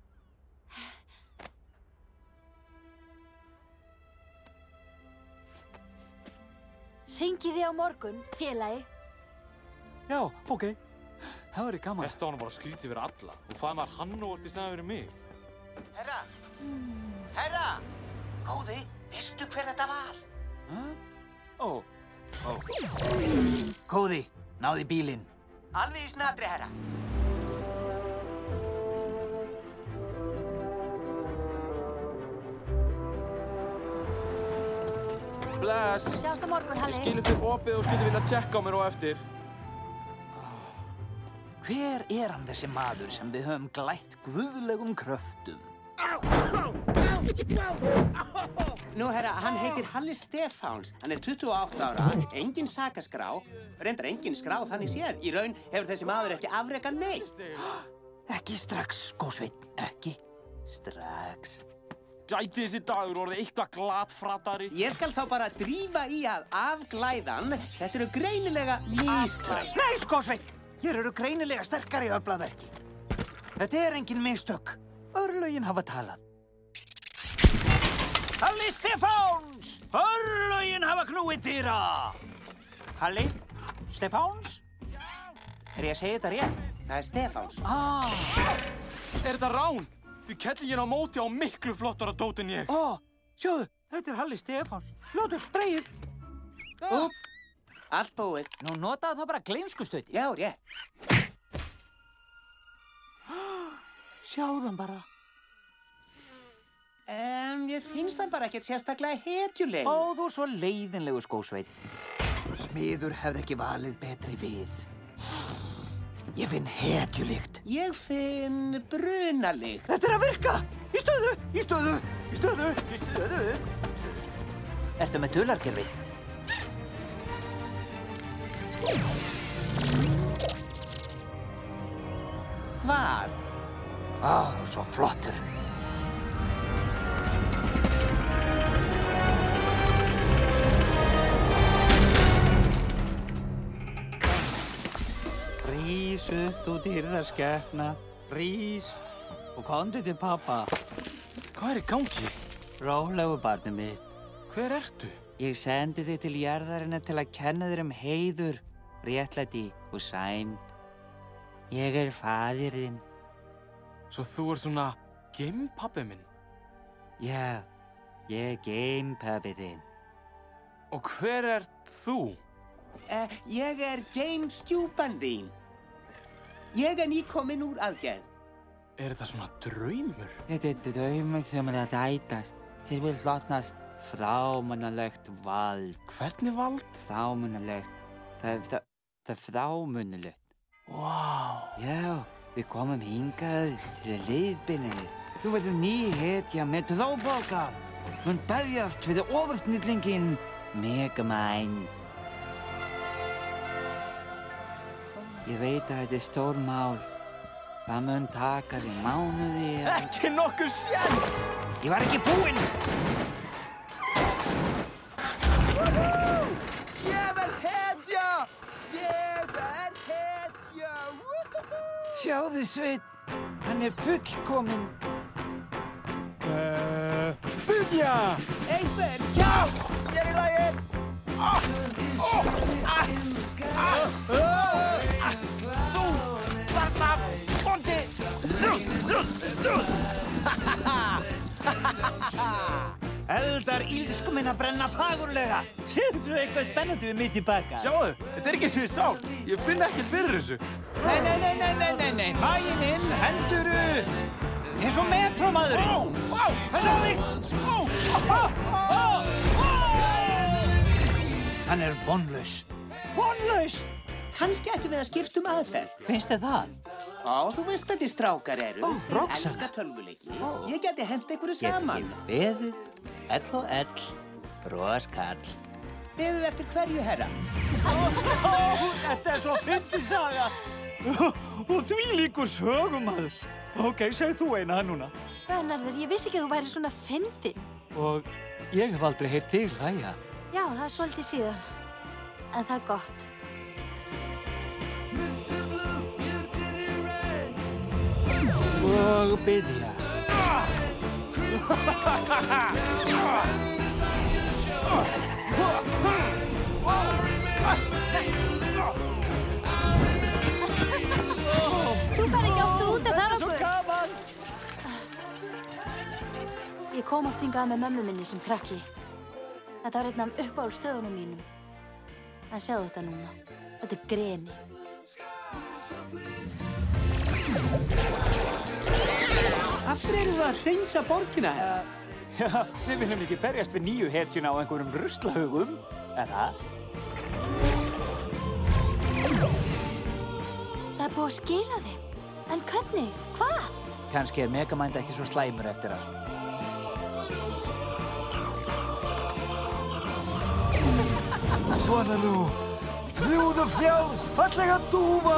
Hringi þig á morgun, félagi. Já, ok. Það verður gaman. Þetta var nú bara skrítið fyrir alla. Þú faðmar hann og vart í snæði fyrir mig. Herra! Herra! Góði, veistu hver þetta var? Ó, ó. Kóði, náði bílinn. Alveg í snatri, herra. Bless. Sjáumst á morgun, Halli. Ég skilur þig opið og skilur vilja tjekka á mér og eftir. Hver er hann þessi maður sem við höfum glætt guðlegum kröftum? Nú, herra, hann heitir Halli Stefáns. Hann er tuttugu og átta ára, engin sakaskrá, reyndar engin skrá þannig séð. Í raun hefur þessi maður ekki afrekað neitt. Ekki strax, Gósveinn, ekki strax. Gæti þessi dagur orðið eitthvað glatfratari? Ég skal þá bara drífa í að afglæðan. Þetta eru greinilega mistök. Nei, Skósveinn! Hér eru greinilega sterkari öflaverki. Þetta er engin mistök. Örlögin hafa talað. Halli Stefáns! Örlögin hafa knúið dyra! Halli? Stefáns? Er ég að segja þetta rétt? Það er Stefáns. Ah. Er þetta rán? Því kellingin á móti á miklu flottara dót en ég. Ó, sjóðu, þetta er Halli Stefáns. Lótur spreyið. Úp, allt búið. Nú notaðu það bara gleymskustöti. Já, rétt. Sjáðan bara. En ég finnst það bara ekkert sérstaklega hetjuleg. Ó, þú er svo leiðinlegu, Skósveinn. Smiður hefði ekki valið betri við. Ég finn hetjulykt. Ég finn brunalykt. Þetta er að virka! Í stöðu! Í stöðu! Í stöðu! Í stöðu! Ertu með dularkerfi? Hvað? Á, svo flottur. Rís upp, þú dýrðarskepna. Rís og komdu til pappa. Hvað er í gangi? Rólegu barnið mitt. Hver ertu? Ég sendi þig til jarðarinnar til að kenna þér um heiður, réttlæti og sæmd. Ég er faðir þinn. Svo þú er svona geimpabbi minn? Já, ég er geimpabbi þinn. Og hver ert þú? Uh, ég er geimstjúpan þín. Ég er nýkominn úr aðgerð. Er þetta svona draumur? Þetta er draumur sem er að rætast. Þér vil hlotnast frámunnalegt vald. Hvernig vald? Frámunnalegt. Það, það, það er frámunnalegt. Vá. Wow. Já, við komum hingað til leiðbeinið. Þú verður ný hetja með tróbokar. Mun berjast fyrir ofursnillinginn Megamind. Ég veit að þetta er stór mál. Það mun taka þig mánuði að... Ekki nokkuð sjens! Ég var ekki búinn! Ég verð hetja! Ég verð hetja! Sjáðu, Sveinn. Hann er fullkominn. Uh, Byrja! Einhver, hjálp! Ég er í lagi! Ah! Oh! Ah! Ah! Ah! Þú! Þarna! Bondi! Zrúð! Zrúð! Zrúð! Eldar ílskuminn að brenna fagurlega. Sérðu eitthvað spennandi við mitt í baka? Sjáðu, þetta er ekki sem ég sá. Ég finn ekkert fyrir þessu. Nei, nei, nei, nei, nei, nei, nei. Maginn inn, henduru. Eins og metrómaðurinn. Ó! Ó! Sjá þig! Ó! Ó! Ó! Ó! Hann er vonlaus. Vonlaus? Kannski ættum við að skipta um aðferð. Finnst þið það? Ó, þú veist hvernig strákar eru. Ó, Roxanna. Elska tölvuleiki. Ég geti hent einhverju saman. Getur við beðið, ell og ell, broskall. Beðið eftir hverju, herra? Þetta er svo fyndin saga. Og þvílíkur sögumaður. Ok, segð þú eina núna. Bernharður, ég vissi ekki að þú væri svona fyndin. Og ég hef aldrei heyrt þig hlæja. Já, það er svolítið síðan. En það er gott. Og byrja. Þú fær ekki oft út af það okkur. Svo gaman! Ég kom oft hingað með mömmu minni sem krakki. Þetta var einn af uppáhaldsstöðunum mínum. En sjáðu þetta núna. Þetta er greni. Af hverju eru það að hreinsa borgina? Já, við viljum ekki berjast við nýju hetjuna á einhverjum ruslahugum, eða? Það er búið að skila þeim. En hvernig? Hvað? Kannski er Megamind ekki svo slæmur eftir allt. Svona nú, fljúðu fjár, fallega dúfa!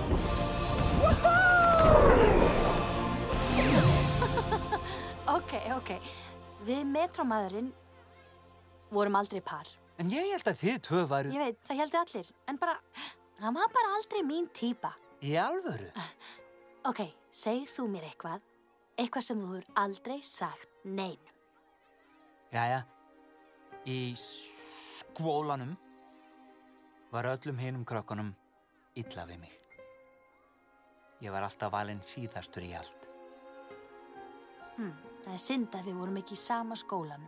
Ok, ok. Við metrómaðurinn vorum aldrei par. En ég held að þið tvö væru... Ég veit, það héldu allir. En bara, hann var bara aldrei mín típa. Í alvöru? Ok, segð þú mér eitthvað. Eitthvað sem þú hefur aldrei sagt neinum. Jæja, í skólanum var öllum hinum krökkunum illa við mig. Ég var alltaf valinn síðastur í allt. Hm, það er synd að við vorum ekki í sama skólanum.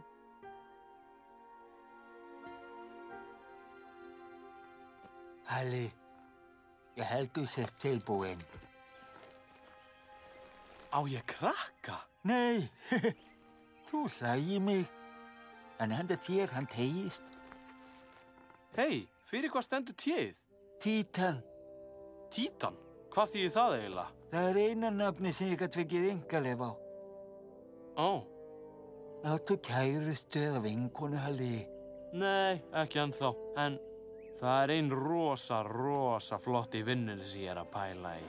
Halli, ég held þú sért tilbúinn. Á ég krakka? Nei, þú hlægir mig. En handa þér, hann tegist. Hei, fyrir hvað stendur téð? Títan. Títan? Hvað þýðir það eiginlega? Það er eina nafni sem ég gat fengið einkaleyf á. Ó. Áttu kærustu eða vinkonu, Halli? Nei, ekki ennþá. En það er ein rosa, rosa flott í vinnunni sem ég er að pæla í.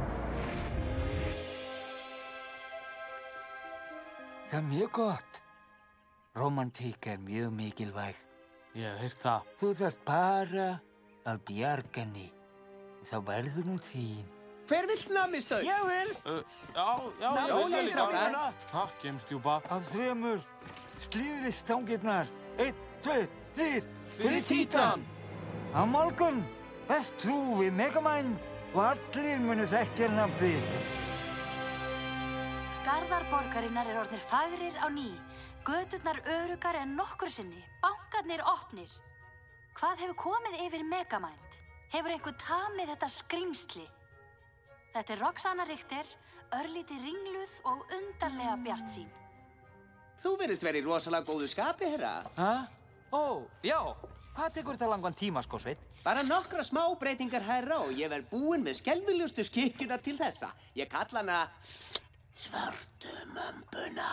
Það er mjög gott. Rómantík er mjög mikilvæg. Ég hef heyrt það. Þú þarft bara að bjarga henni. Þá verður hún þín. Hver vill nammistöð? Ég vil. Uh, já, já, já, já, strákar. Takk, Gemstjúpa. Að þremur, slífið stangirnar. Einn, tvei, þrír, fyrir Títan. Á morgun, best þú við Megamind og allir munu þekkja nafnið. Garðar borgarinnar er orðnir fagrir á ný. Göturnar öruggar en nokkur sinni. Bankarnir opnir. Hvað hefur komið yfir Megamind? Hefur einhver tamið þetta skrímsli? Þetta er Roxana Richter, örlítið ringluð og undarlega bjartsýn. Þú verðist verið í rosalega góðu skapi, herra. Hæ? Ó, já. Hvað tekur þetta langan tíma, sko, Sveinn? Bara nokkra smá breytingar, herra, og ég verð búinn með skelfilegustu skikkjuna til þessa. Ég kalla hana Svörtu mömbuna.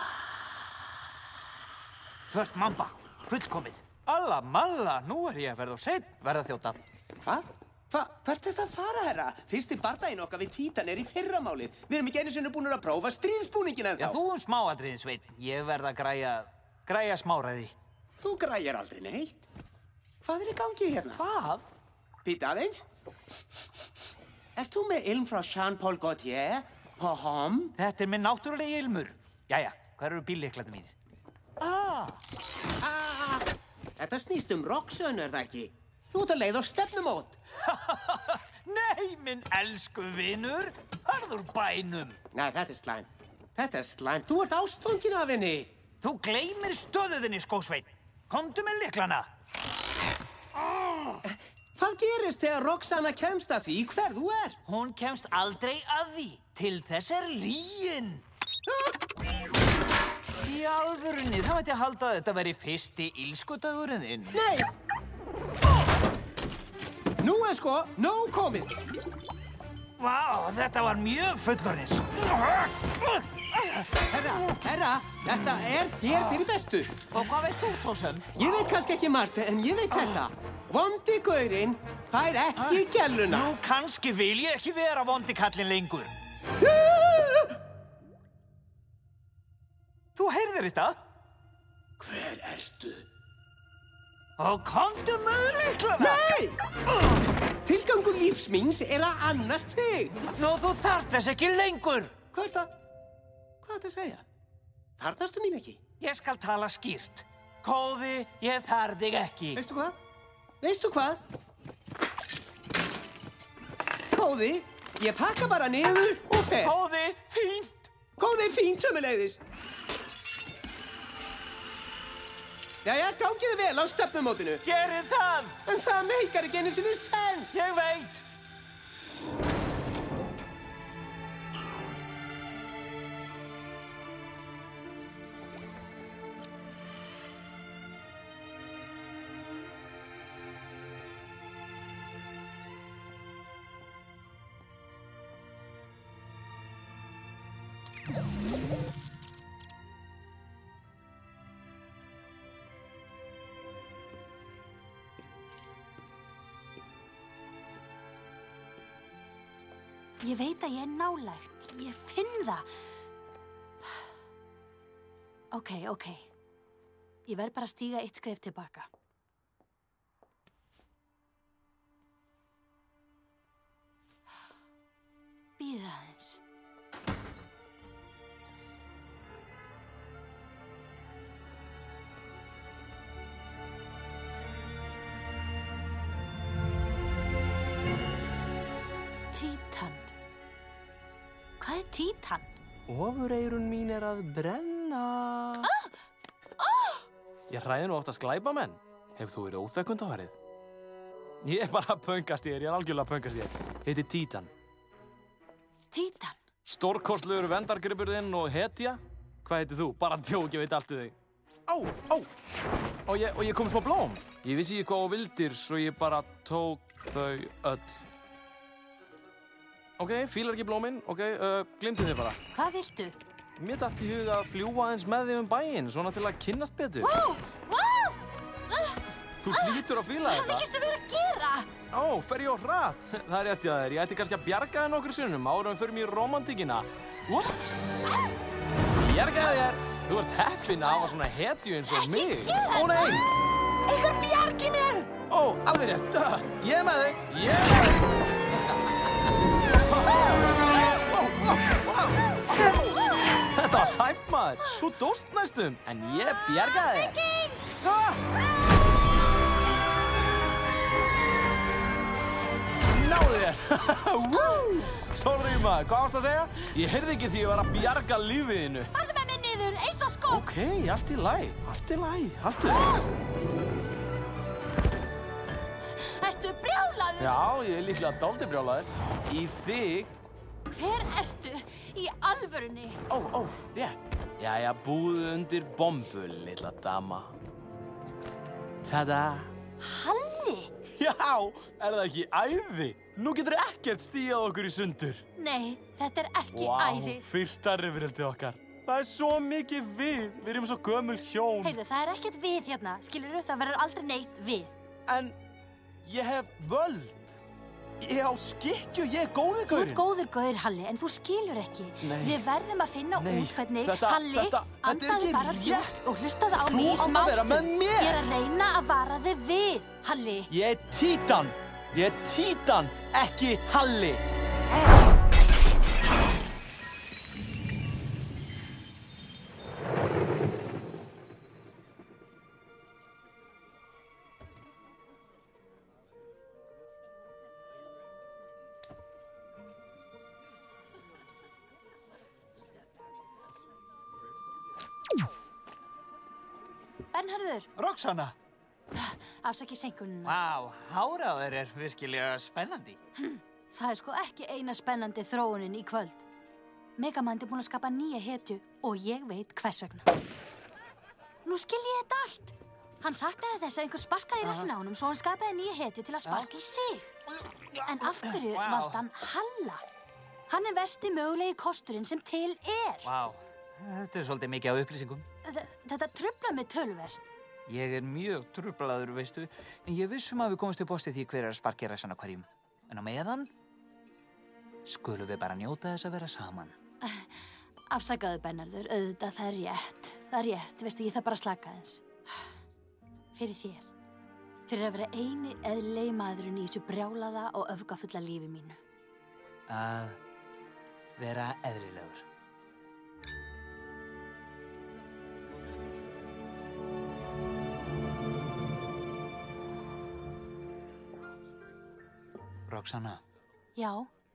Svört mamba, fullkomið. Alla malla, nú er ég að verða of seinn, verða þjóta. Hvað? Hva? Hvert er þetta að fara, herra? Fyrsti bardaginn okkar við Títan er í fyrramálið. Við erum ekki einu sinni búin að prófa stríðsbúningin ennþá. Já, þú um smáatriðin, Sveinn. Ég verð að græja, græja smáræði. Þú græjar aldrei neitt. Hvað er í gangi hérna? Hvað? Býta aðeins. Ert þú með ilm frá Jean-Paul Gaultier? Pohom? Þetta er minn náttúrulegi ilmur. Jæja, hvað eru bíllyklarnir mínir? Ah! Ah! Þetta snýst um Roxanne, er það ekki? Þú ert að leið á stefnumót. Nei, minn elsku vinur. Harður bænum. Nei, þetta er slæm. Þetta er slæm. Þú ert ástfangin af henni. Þú gleymir stöðuðinni, skósveinn. Komdu með lyklana. Oh. Hvað gerist þegar Roxana kemst að því hver þú ert? Hún kemst aldrei að því. Til þess er lygin. Í alvörunni, þá veit ég að halda að þetta veri fyrsti illskudagurinn þinn. Nei! Nú er sko, nóg komið. Vá, þetta var mjög fullorðins. Herra, herra, þetta er þér fyrir bestu. Og hvað veist þú svo sem? Ég veit kannski ekki margt, en ég veit þetta. Vondi gaurinn fær ekki gelluna. Nú kannski vil ég ekki vera vondi kallinn lengur. Þú heyrðir þetta? Hver ertu? Og komdu með lyklana! Nei! Tilgangur lífs míns er að annast þig. Nú, þú þarft þess ekki lengur. Hvað er það? Hvað er það að segja? Þarnastu mín ekki? Ég skal tala skýrt. Kóði, ég þarf þig ekki. Veistu hvað? Veistu hvað? Kóði, ég pakka bara niður og fer. Kóði, fínt. Kóði, fínt sömuleiðis. Jæja, gangið vel á stefnumótinu. Gerið það! En það meikar ekki einu sinni sens. Ég veit. Ég veit að ég er nálægt. Ég finn það. Ok, ok. Ég verð bara að stíga eitt skref tilbaka. Bíða aðeins. Títan. Hvað er Títan? Ofureyrun mín er að brenna. Ah! Ah! Ég hræði nú oft að sklæpa menn. Hefur þú verið óþekkund á herið? Ég er bara að pöngast í þér, ég er algjörlega að pöngast í þér. Heiti Títan. Títan? Stórkostlegur vendargripur þinn og hetja. Hvað heitir þú? Bara djók, ég veit allt um þig. Á, á. Og ég, og ég kom smá blóm. Ég vissi ekki hvað þú vildir, svo ég bara tók þau öll. Ok, fílar ekki blómin, ok, uh, glimtu þið bara. Hvað viltu? Mér datt í hug að fljúga aðeins með þig um bæinn, svona til að kynnast betur. Vá! Vá! Þú hlýtur að fíla Hvað þetta. þykistu vera að gera? Ó, fer ég á hratt. Það er rétt hjá þér. Ég ætti kannski að bjarga þér nokkru sinnum áður en við förum í romantíkina. Úps! Bjargaði þér. Þú ert heppinn að hafa svona hetju eins og mig. Ekki gera Ó, nei! Einhver bjargi mér! Ó, alveg rétt. Duh. Ég er með þig. Ég er með þig. Þetta var tæft, maður. Þú dóst næstum, en ég bjargaði þér. Ah! Náðu þér! Woo! Sorry, maður. Hvað varst að segja? Ég heyrði ekki því ég var að bjarga lífið þínu. Farðu með mig niður, eins og skóp. Ok, allt í lagi. Allt í lagi. Allt í lagi. Ertu brjálaður? Já, ég er líklega dálítið brjálaður. Í þig. Hver ertu í alvörunni? Ó, ó, rétt. Jæja, búðu undir bombu, litla dama. Tada! Halli? Já, er það ekki æði? Nú getur ekkert stíðað okkur í sundur. Nei, þetta er ekki Vá, æði. fyrsta rifrildi okkar. Það er svo mikið við. Við erum svo gömul hjón. Heyrðu, það er ekkert við hérna. Skilurðu, það verður aldrei neitt við. En ég hef völd. Ég á skikkju, ég er góði Þú gaurinn. ert góður gaur, Halli, en þú skilur ekki. Nei. Við verðum að finna Nei, út hvernig þetta- Halli þetta- þetta er andaði ekki bara rétt. djúpt og hlustaði á Þú mig í átt að smá vera stund. með mér. Ég er að reyna að vara þig við, Halli. Ég er títan. Ég er títan, ekki Halli. Bernharður, Roxana! afsakið seinkunina. Vá, hárið á þér er virkilega spennandi. Það er sko ekki eina spennandi þróunin í kvöld. Megamind er búinn að skapa nýja hetju og ég veit hvers vegna. Nú skil ég þetta allt. Hann saknaði þess að einhver sparkaði í rassin á honum svo hann skapaði nýja hetju til að sparka í sig. En af hverju Vá. valdi hann Halla? Hann er versti mögulegi kosturinn sem til er. Vá, þetta er svolítið mikið af upplýsingum. Þ- Þetta truflar mig töluvert. Ég er mjög trublaður, veistu, en ég vissum að við komumst til bostið því hver er að sparka í rassan á hverjum. En á meðan skulum við bara njóta þess að vera saman. Afsakaðu, Bernharður, auðvitað, það er rétt. Það er rétt, veistu, ég þarf bara að slaka eins. Fyrir þér. Fyrir að vera eini eðlilegi maðurinn í þessu brjálaða og öfgafulla lífi mínu. Að vera eðlilegur. Roxana, Já,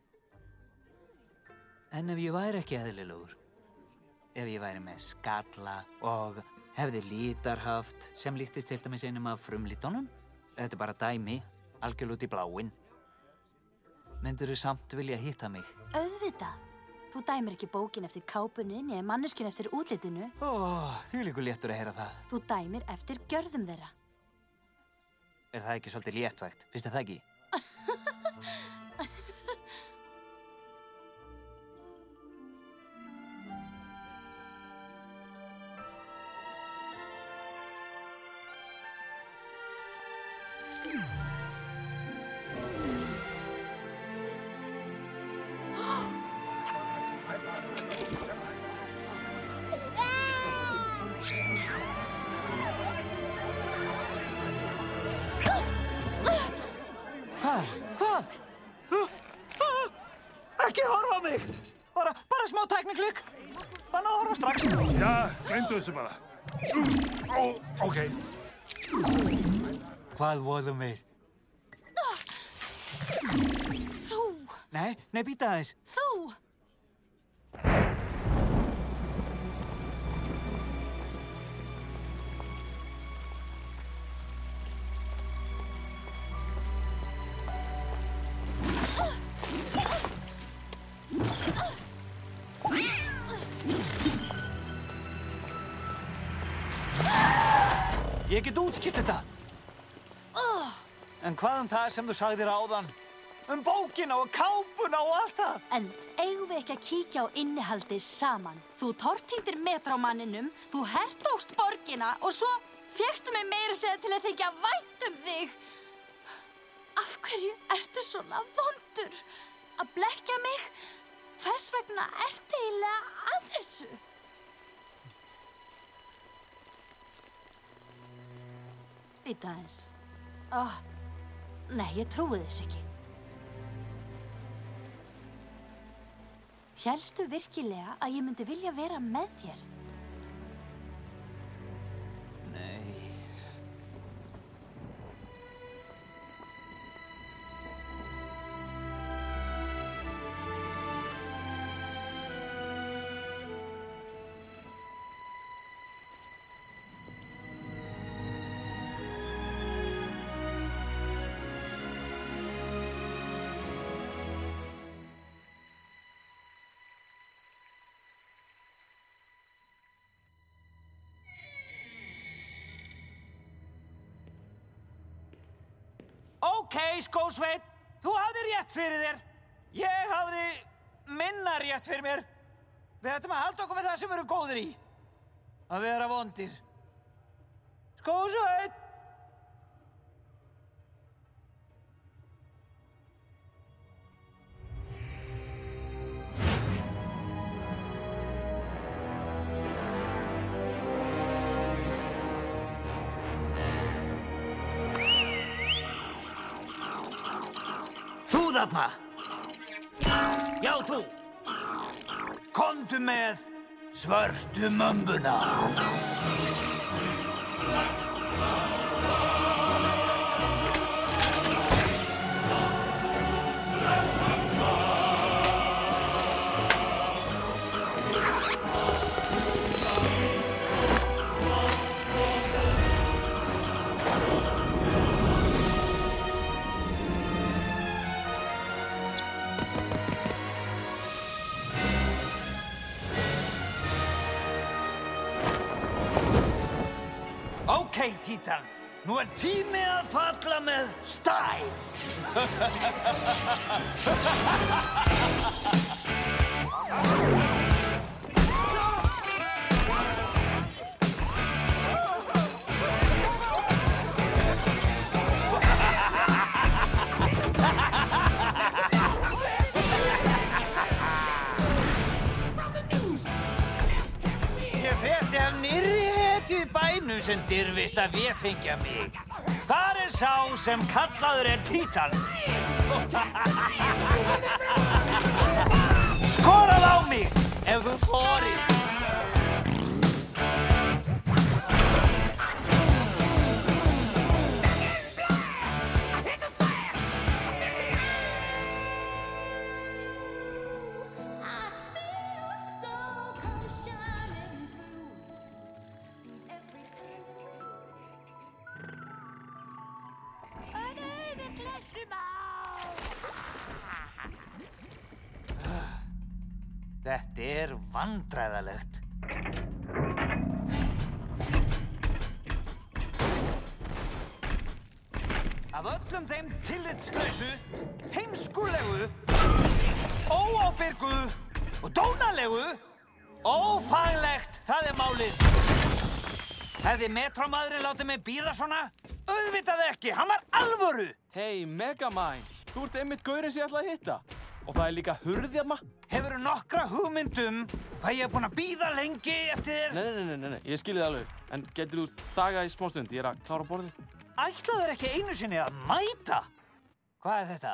en ef ég væri ekki eðlilegur, ef ég væri með skalla og hefði litarhaft sem líktist til dæmis einum af frumlítunum, þetta er bara dæmi, algjörlega út í bláinn, myndirðu samt vilja hitta mig? auðvitað. Þú dæmir ekki bókin eftir kápunni, eða manneskjun eftir útlitinu. Ó, því líkur léttur að heyra það. Þú dæmir eftir gjörðum þeirra. Er það ekki svolítið léttvægt? Finnst þið það ekki? Hvað? Hvað? Ekki horfa á mig! Bara, bara smá tækniklikk. Bara að horfa strax. Já, gleymdu þessu bara. Ó, ok. Hvað voðum við? Þú! Nei, nei, býta aðeins. Þú! Ég get útskipt þetta. Oh, En hvað um það sem þú sagðir áðan? um bókina og kápuna og allt það. En eigum við ekki að kíkja á innihaldið saman? Þú tortíndir metrómanninum, þú hertókst borgina og svo fékkstu mig meira segja til að þykja vænt um þig. Af hverju ertu svona vondur? Að blekkja mig? Hvers vegna ertu eiginlega að þessu? Bíddu aðeins. Oh, nei, ég trúi þess ekki. Hélstu virkilega að ég myndi vilja vera með þér? Nei. Ókei, skósveit, þú hafði rétt fyrir þér. Ég hafði minna rétt fyrir mér. Við ættum að halda okkur við það sem við erum góðir í. Að vera vondir. Skósveit! Þú þarna! Já, þú! Komdu með svörtu mömbuna! Ókei, Títan, nú er tími að falla með stæl. Ég frétti af nýrri hetju í bænum sem dirfist að véfengja mig. Þar er sá sem kallaður er Títan. Skorað á mig ef þú þorir. Þetta er vandræðalegt. Af öllum þeim tillitslausu, heimskulegu, óábyrgu og dónalegu, ófaglegt, það er málið. Hefði metrómaðurinn látið mig bíða svona? Auðvitað ekki, hann var alvöru! Hei, Megamind, þú ert einmitt gaurinn sem ég ætla að hitta. Og það er líka hurð hérna. Hefurðu nokkra hugmyndum hvað ég er búinn að bíða lengi eftir þér? Nei, nei, nei, nei, nei, ég skilji það alveg. En getur þú þagað í smástund, ég er að klára borðið. Ætlaðu þér ekki einu sinni að mæta? Hvað er þetta?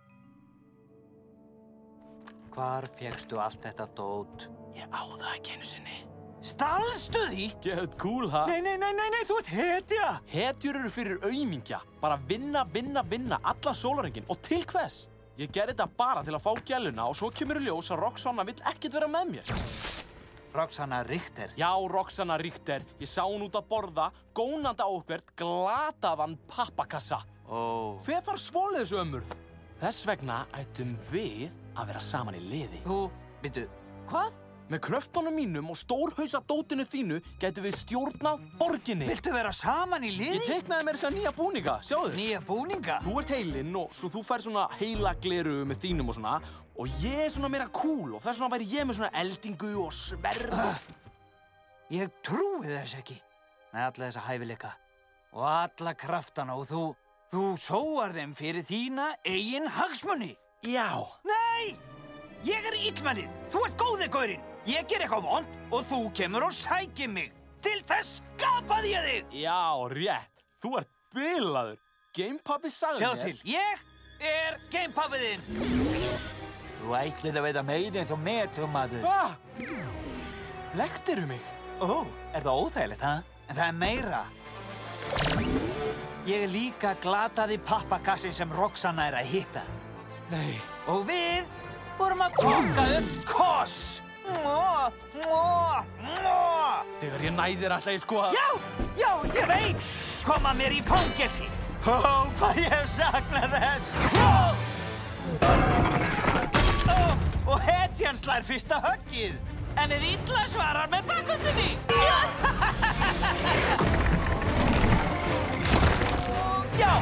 Hvar fékkstu allt þetta dót? Ég á það ekki einu sinni. Stalstu því? Get cool, ha? Nei, nei, nei, nei, nei, þú ert hetja! Hetjur eru fyrir aumingja. Bara vinna, vinna, vinna, alla sólarhringinn. Og til hvers? Ég gerði þetta bara til að fá gæluna og svo kemur í ljós að Roxanna vill ekkert vera með mér. Roxanna Richter? Já, Roxanna Richter. Ég sá hún út að borða, gónandi á okkur, glataðan pappakassa. Ó. Hver þarf svolítið þessu ömurð? Þess vegna ættum við að vera saman í liði. Þú, byrju, hvað? Með kröftunum mínum og stórhausa dótinu þínu gætum við stjórnað borginni. Viltu vera saman í liði? Ég teiknaði mér þessa nýja búninga, sjáðu. Nýja búninga? Þú ert heilinn og svo þú fær svona heila gleru með þínum og svona og ég er svona meira cool og þess vegna væri ég með svona eldingu og sverð. Uh, ég trúi þess ekki. Með alla þessa hæfileika og alla kraftana og þú, þú sóar þeim fyrir þína eigin hagsmuni. Já. Nei! Ég er illmennið. Þú ert góði gaurinn. Ég ger eitthvað vont og þú kemur og sækir mig. Til þess skapaði ég þig. Já, rétt. Þú ert bilaður. Gamepabbi sagði mér. Sjá til, ég er gamepabbi þinn. Þú ætlið að veita meiri eins og metromaður. Ah! Lektirðu mig? Ó, er það óþægilegt, ha? En það er meira. Ég er líka glataði pappakassin sem Roxanna er að hitta. Nei. Og við vorum að kokka upp koss. Mwah, mwah, mwah. Þegar ég næðir alltaf ég sko að... Já, já, ég veit. Koma mér í fangelsi. Ó, hvað ég hef saknað þess. Ó, ó, og hetjan slær fyrsta höggið. En eða illa svarar með bakhundinni. Já.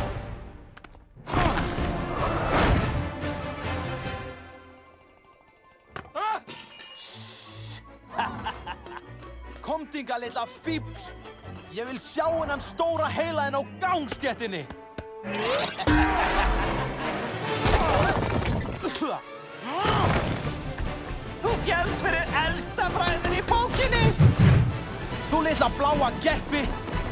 Komdu hingað, litla fífl. Ég vil sjá hennan stóra heilaðinn á gangstéttinni. Þú fjærst fyrir elsta bræðin í bókinni. Þú litla bláa geppi.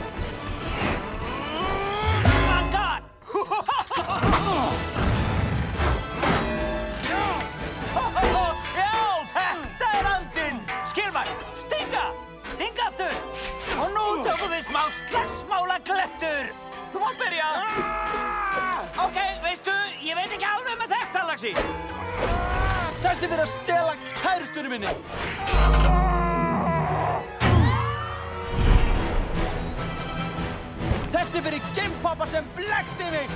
Oh my god. Já, þetta er andinn. Skilmast, stinga, stinga aftur. Og nú tökum við smá slagsmála glettur. Þú mátt byrja. Ok, veistu, ég veit ekki alveg með þetta, Laxi. Þessi fyrir að stela kærustunni minni. Þessi fyrir gamepappa sem blekkti mig.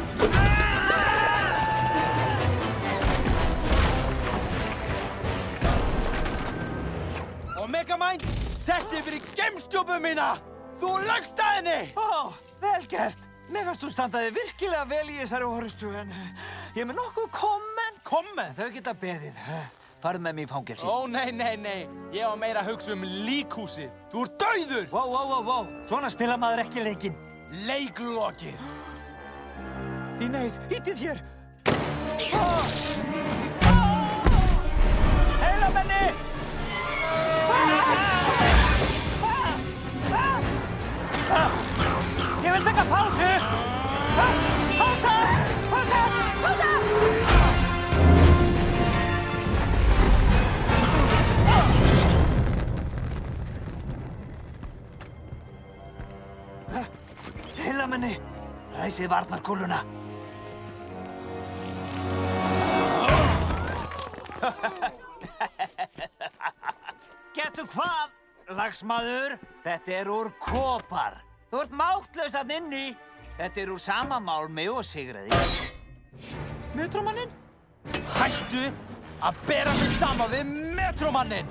Og Megamind, þessi fyrir gamestjúpu mína. Þú lögst að henni. Ó, vel gert. Mér fannst þú standaði virkilega vel í þessari orustu, en ég er með nokkuð komment. Komment? Þau geta beðið. Farðu með mig í fangelsi. Ó, nei, nei, nei. Ég var meira að hugsa um líkhúsið. Þú ert dauður. Vó, vó, vó, vó. Svona spila maður ekki leikinn. Leiklokið. Í neyð, ítið hér. Heilamenni! Ég vil taka pásu! Pása! Pása! Pása! Heilamenni, ræsið varnarkúluna. Getu hvað, lagsmaður? Þetta er úr kopar. Þú ert máttlaust þarna inni. Þetta er úr sama málmi og sigraði. Metromanninn? Hættu að bera mig saman við Metromanninn!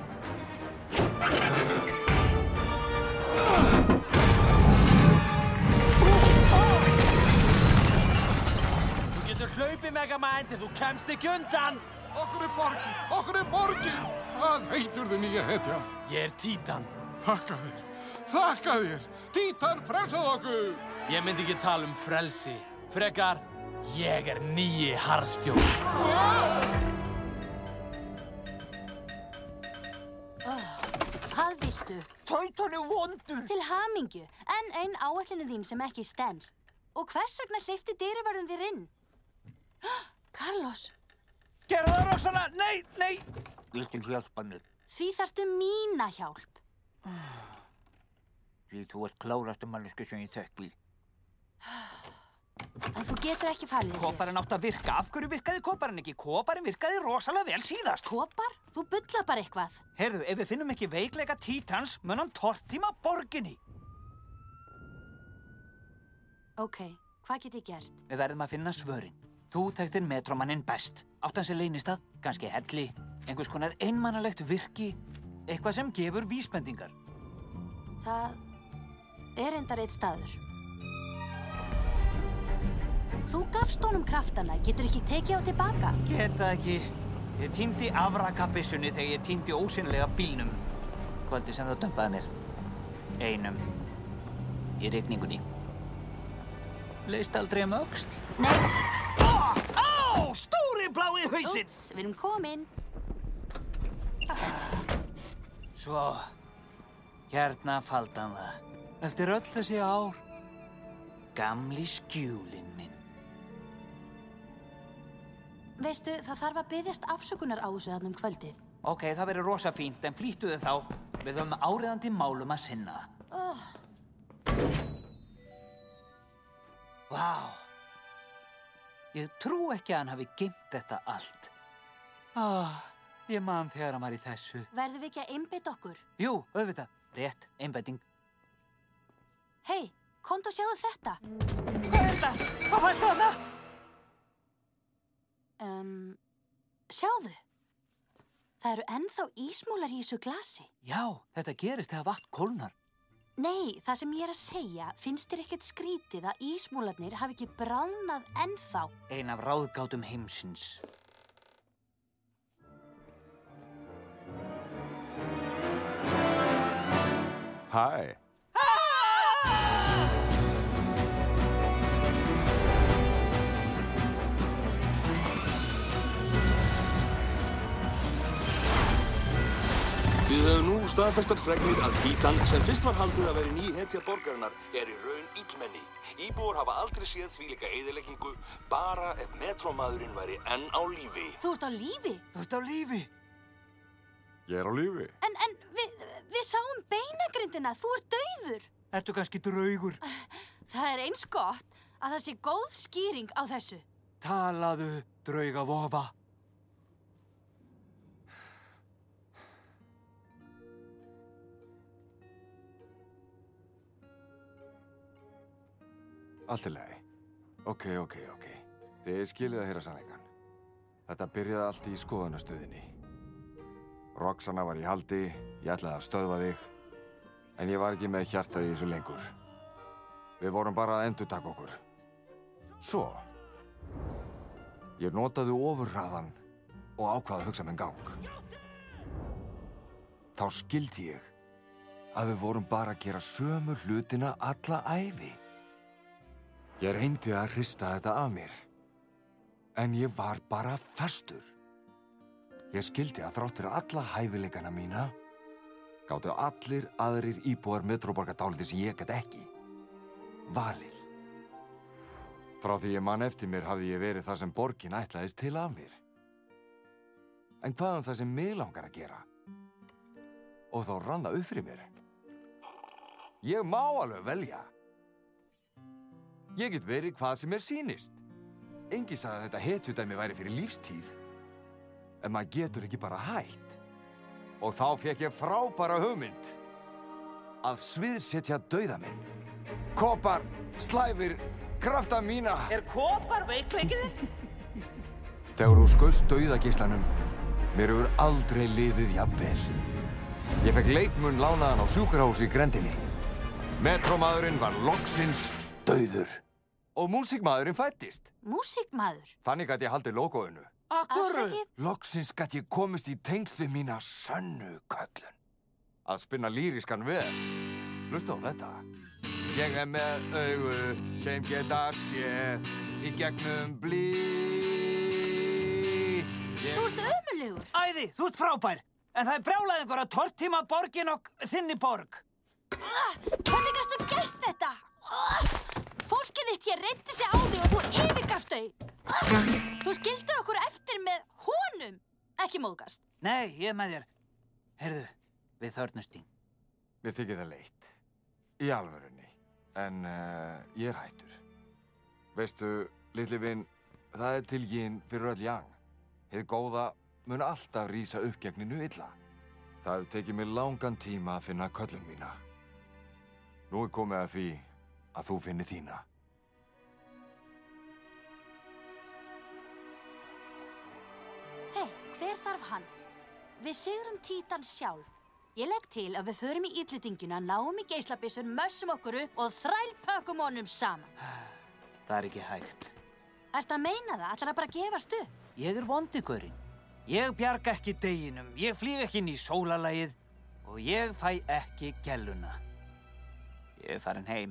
Þú getur hlaupið, Megamind, en þú kemst ekki undan! Okkur er borgin! Okkur er borgin! Hvað heitur þið nýja hetja? Ég er Títan. Þakka þér! Þakka þér! Títan frelsað okkur! Ég myndi ekki tala um frelsi. Frekar, ég er nýji harðstjórn. Oh, hvað viltu? Tautan er vondur. Til hamingju, en ein áætlinu þín sem ekki stenst. Og hvers vegna hleypti dyravörðum þér inn? Carlos. Gerðu það, Roxanna! Nei, nei! Viltu hjálpa mér? Því þarftu mína hjálp. Því þú ert klárastu manneskju sem ég þekki. En þú getur ekki falið þér. Koparinn átt að virka. Af hverju virkaði koparinn ekki? Koparinn virkaði rosalega vel síðast. Kopar? Þú bullar bara eitthvað. Heyrðu, ef við finnum ekki veikleika Títans, mun hann tortíma borginni. Ok, hvað get ég gert? Við verðum að finna svörin. Þú þekktir Metromanninn best. Átt hann sér leynistað? Kannski helli? Einhvers konar einmannalegt virki, eitthvað sem gefur vísbendingar. Það er reyndar einn staður. Þú gafst honum kraftana, getur ekki tekið á tilbaka? Geta ekki. Ég týndi afrakabissunni þegar ég týndi ósynlega bílnum. Kvöldi sem þú dömpaði mér. Einum. Í rigningunni. Leist aldrei um öxl? Nei. Ó, ó, stóri blái hausinn! Úps, við erum komin. Svo, hérna faldi hann það. Eftir öll þessi ár. Gamli skjúlinn minn. Veistu, það þarf að biðjast afsökunar á þessu þarna um kvöldið. Ok, það verður rosa fínt, en flýttu þið þá. Við höfum áriðandi málum að sinna. Oh. Vá. Ég trú ekki að hann hafi geymt þetta allt. Ah, ég man þegar hann var í þessu. Verðum við ekki að einbeita okkur? Jú, auðvitað. Rétt, einbeiting. Hei, komdu og sjáðu þetta. Hvað er þetta? Hvað fannstu þarna? Um, sjáðu. Það eru ennþá ísmólar í þessu glasi. Já, þetta gerist þegar vatn kólnar. Nei, það sem ég er að segja, finnst þér ekkert skrítið að ísmólarnir hafi ekki bráðnað ennþá? Ein af ráðgátum heimsins. Hæ. Við höfum nú staðfestar fregnir að Títan, sem fyrst var haldið að vera ný hetja borgarinnar, er í raun illmenni. Íbúar hafa aldrei séð þvílíka eyðileggingu, bara ef metrómaðurinn væri enn á lífi. Þú ert á lífi? Þú ert á lífi? Ég er á lífi. En, en við, við sáum beinagrindina, þú ert dauður. Ertu kannski draugur? Það er eins gott að það sé góð skýring á þessu. Talaðu, draugavofa. Allt í lagi. Ok, ok, ok. Þið skiljið að heyra sannleikann. Þetta byrjaði allt í skoðunastöðinni. Roxanna var í haldi, ég ætlaði að stöðva þig, en ég var ekki með hjartað í þessu lengur. Við vorum bara að endurtaka okkur. Svo, ég notaði ofurhraðan og ákvaði að hugsa minn gang. Þá skildi ég að við vorum bara að gera sömu hlutina alla ævi. Ég reyndi að hrista þetta af mér, en ég var bara fastur. Ég skildi að þrátt fyrir alla hæfileikana mína, gátu allir aðrir íbúar metróborgar dálítið sem ég gat ekki. Valið. Frá því ég man eftir mér hafði ég verið það sem borgin ætlaðist til af mér. En hvað um það sem mig langar að gera? Og þá rann það upp fyrir mér. Ég má alveg velja. Ég get verið hvað sem mér sýnist. Enginn sagði að þetta hetjudæmi væri fyrir lífstíð. En maður getur ekki bara hætt. Og þá fékk ég frábæra hugmynd. Að sviðsetja dauða minn. Kopar, slæfir, krafta mína. Er kopar veikleikið? Þegar þú skaust dauðageislanum, mér hefur aldrei liðið jafnvel. Ég fekk leikmunn lánaðan á sjúkrahúsi í grendinni. Metrómaðurinn var loksins dauður. Og músíkmaðurinn fæddist. Músíkmaður? Þannig gat ég haldið lógóinu. Afsakið? Loksins gat ég komist í tengsl við mína sönnu köllun. Að spinna lýrískan vel. Hlusta á þetta. Ég er með augu sem geta séð í gegnum blý. Ég... Þú ert ömurlegur. Æði, þú ert frábær. En það er brjálað einhver að tortíma borgin og þinni borg. Hvernig gastu gert þetta? Fólkið þitt hér reyndi sig á þig og þú yfirgafst þau. Þú skildir okkur eftir með honum. Ekki móðgast. Nei, ég er með þér. Heyrðu, við þörnust þín. Mér þykir það leitt. Í alvörunni. En uh, ég er hættur. Veistu, litli vin, það er tilginn fyrir öll jang. Hið góða mun alltaf rísa upp gegninu illa. Það hefur tekið mér langan tíma að finna köllun mína. Nú er komið að því að þú finni þína. Hei, hver þarf hann? við sigrum Títan sjálf. Ég legg til að við förum í illutingina, náum í geislabyssun, mössum okkur upp og þrælpökkum honum saman. Það er ekki hægt. Ertu að meina það? Ætlar að bara gefast upp? Ég er vondigurinn. Ég bjarga ekki deginum, ég flýg ekki inn í sólarlagið og ég fæ ekki gelluna. Ég er farin heim.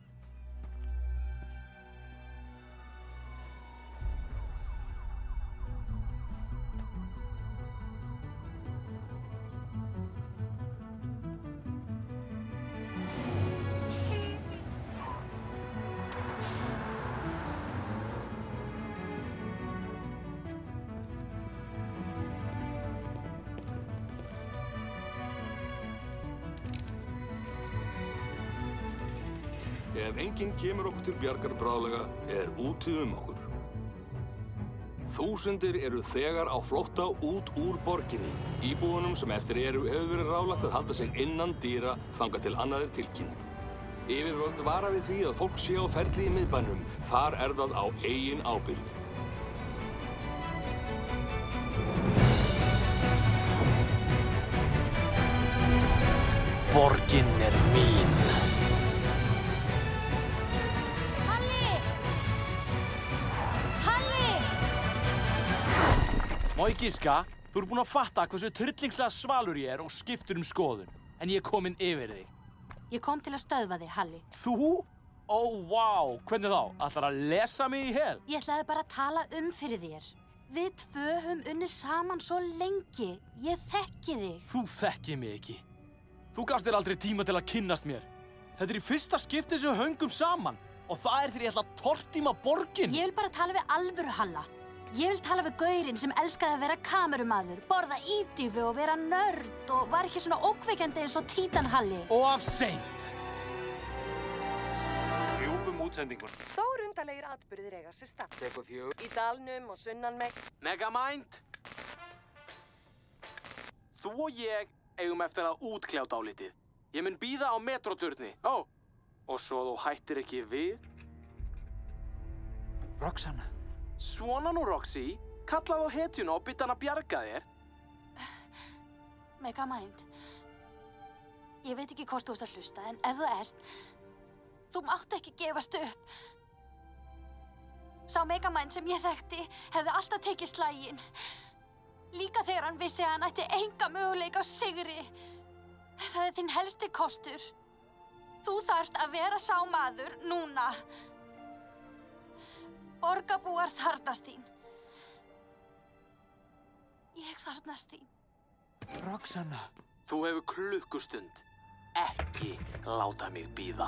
Ef enginn kemur okkur til bjargar bráðlega, er úti um okkur. Þúsundir eru þegar á flótta út úr borginni. Íbúunum sem eftir eru hefur verið ráðlagt að halda sig innan dyra þangað til annað er tilkynnt. Yfirvöld vara við því að fólk sé á ferli í miðbænum. Þar er það á eigin ábyrgð. Borgin er mín. Má ég giska? Þú ert búinn að fatta hversu tryllingslega svalur ég er og skiptur um skoðun. En ég er kominn yfir þig. Ég kom til að stöðva þig, Halli. Þú? Ó, vá. Hvernig þá? Ætlar að lesa mig í hel? Ég ætlaði bara að tala um fyrir þér. Við tvö höfum unnið saman svo lengi. Ég þekki þig. Þú þekki mig ekki. Þú gafst þér aldrei tíma til að kynnast mér. Þetta er í fyrsta skiptið sem við höngum saman. Og það er þegar ég ætla að tortíma borgin. Ég vil bara tala við alvöru, Halla. Ég vil tala við gaurinn sem elskaði að vera kamerumaður, borða ídýfu og vera nörd og var ekki svona ókveikjandi eins og Títan Halli. Og af seint. Ljúfum útsendingun. Stórundarlegir atburðir eiga sér stað. Tekur fjögur. Í dalnum og sunnan meg. Megamind. Þú og ég eigum eftir að útkljá dálítið. Ég mun bíða á metróturni. Ó, og svo þú hættir ekki við. Roxanna. Svona nú, Roxy. Kallaðu á hetjuna og bytta hann að bjarga þér. Megamind. Ég veit ekki hvort þú ert að hlusta, en ef þú ert, þú mátt ekki gefast upp. Sá Megamind sem ég þekkti hefði alltaf tekið slaginn. Líka þegar hann vissi að hann ætti enga möguleika á sigri. Það er þinn helsti kostur. Þú þarft að vera sá maður núna. Borgarbúar þarfnast þín. Ég þarfnast þín. Roxanna. Þú hefur klukkustund. Ekki láta mig bíða.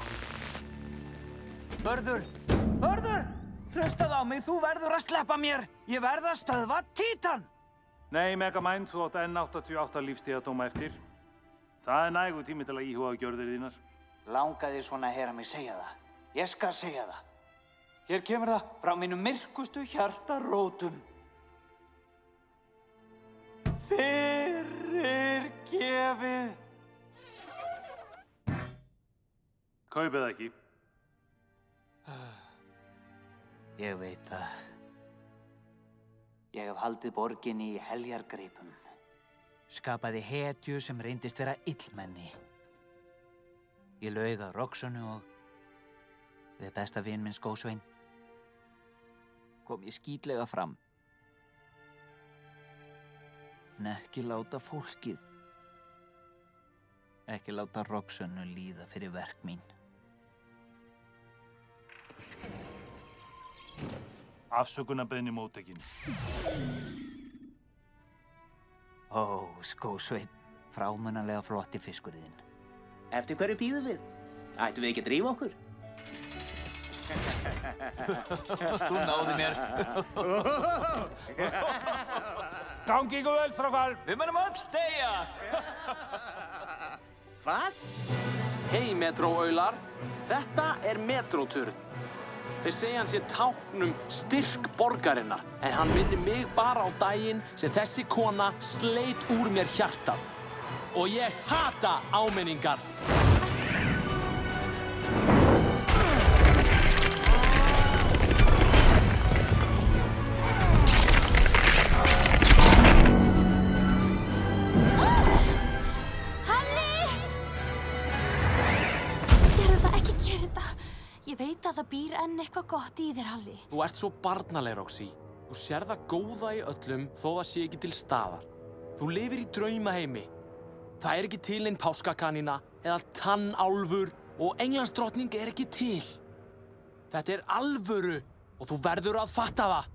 Börður! Börður! Hlustaðu á mig, þú verður að sleppa mér. Ég verð að stöðva Títan. Nei, Megamind, þú átt enn áttatíu og átta lífstíðadóma eftir. Það er nægur tími til að íhuga gjörðir þínar. Langaði svona að heyra mig segja það. Ég skal segja það. Hér kemur það frá mínum myrkustu hjartarótum. Fyrirgefið. Kaupið ekki. Ég veit það. Ég hef haldið borginni í heljargreipum. Skapaði hetju sem reyndist vera illmenni. Ég laug að Roxannu og við besta vin minn Skósvein kom ég skítlega fram. En ekki láta fólkið, ekki láta Roxannu líða fyrir verk mín. Afsökunarbeiðni móttekin. Ó, Skósveinn, frámunalega flotti fiskurinn. Eftir hverju bíðum við? Ættum við ekki að drífa okkur? Þú náði mér. Gangi ykkur vel, strákar. Við munum öll deyja. Hvað? Hei, metróaular. Þetta er metróturn. Þeir segja hann sé tákn um styrk borgarinnar, en hann minnir mig bara á daginn sem þessi kona sleit úr mér hjartað. Og ég hata áminningar. Ég veit að það býr enn eitthvað gott í þér, Halli. Þú ert svo barnaleg, Roxy. Þú sér það góða í öllum þó það sé ekki til staðar. Þú lifir í draumaheimi. Það er ekki til neinn páskakanína eða tannálfur og Englandsdrottning er ekki til. Þetta er alvöru og þú verður að fatta það.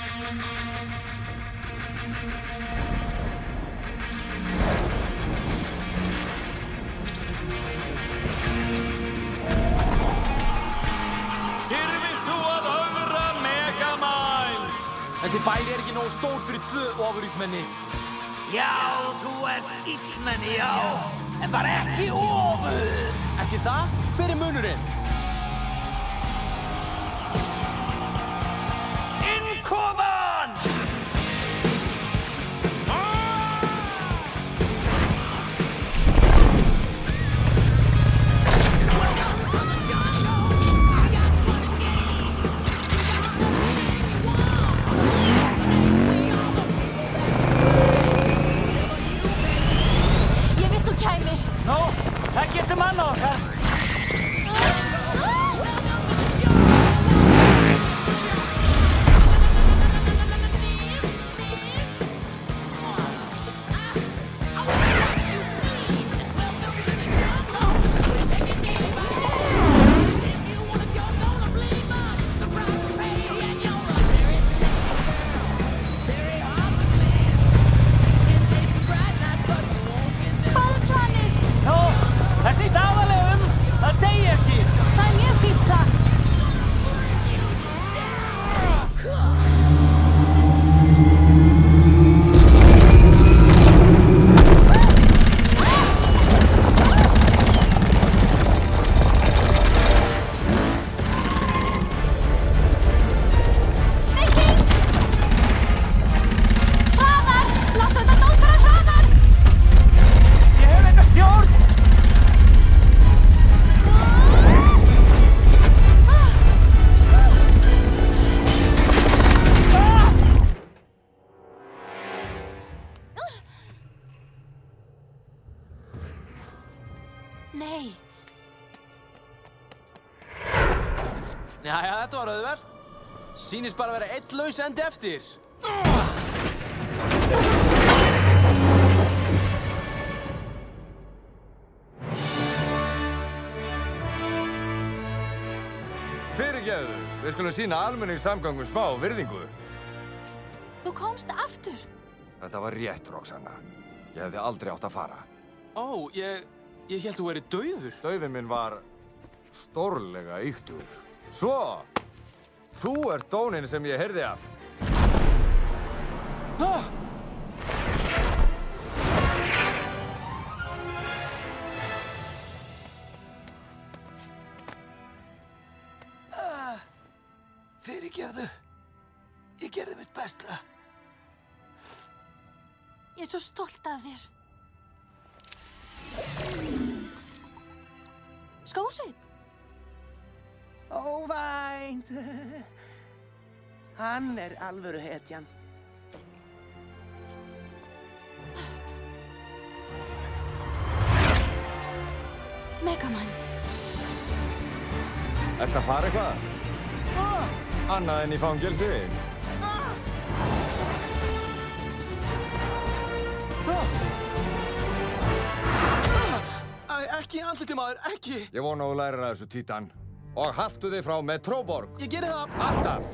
Hirfist þú að öfra Megamind? Þessi bæri er ekki nógu stór fyrir tvö ofurillmenni. Já, þú ert illmenni, já. En bara ekki ofur. Ekki það? Hver er munurinn? Innkoman! Ég veist þú kæmir. Nú, það getur manna okkar. Hvað er planið? Nú, það snýst aðalega um að deyja ekki. Það er mjög fínt plan. Hraðar! Láttu þetta dót fara hraðar! Ég hef enga stjórn. Nei. Jæja, þetta var auðvelt. Sýnist bara að vera einn laus endi eftir. Fyrirgefðu, við skulum sýna almenningssamgöngum smá virðingu. Þú komst aftur. Þetta var rétt, Roxanna. Ég hefði aldrei átt að fara. Ó, ég, ég held þú væri dauður. Dauðinn minn var stórlega ýktur. Svo, þú ert dónin sem ég heyrði af. Ah! Fyrirgefðu. Ég gerði mitt besta. Ég er svo stolt af þér. Skósveit. Óvænt. Hann er alvöru hetjan. Megamind. Ertu að fara eitthvað? Annað en í fangelsi. Æ, ekki andliti maður, ekki. Ég vona þú lærir að þessu, Títan. Og haltu þig frá Metroborg. Ég geri það. Alltaf.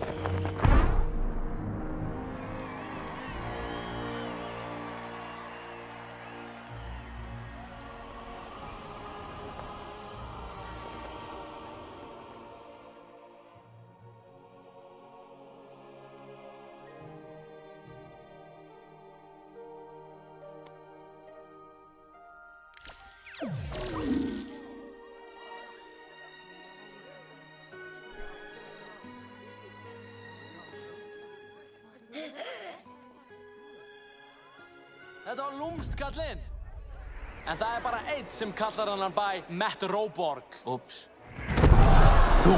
Þetta var lúmst, kallinn. En það er bara einn sem kallar hann bæ Metroborg. Úps. Þú.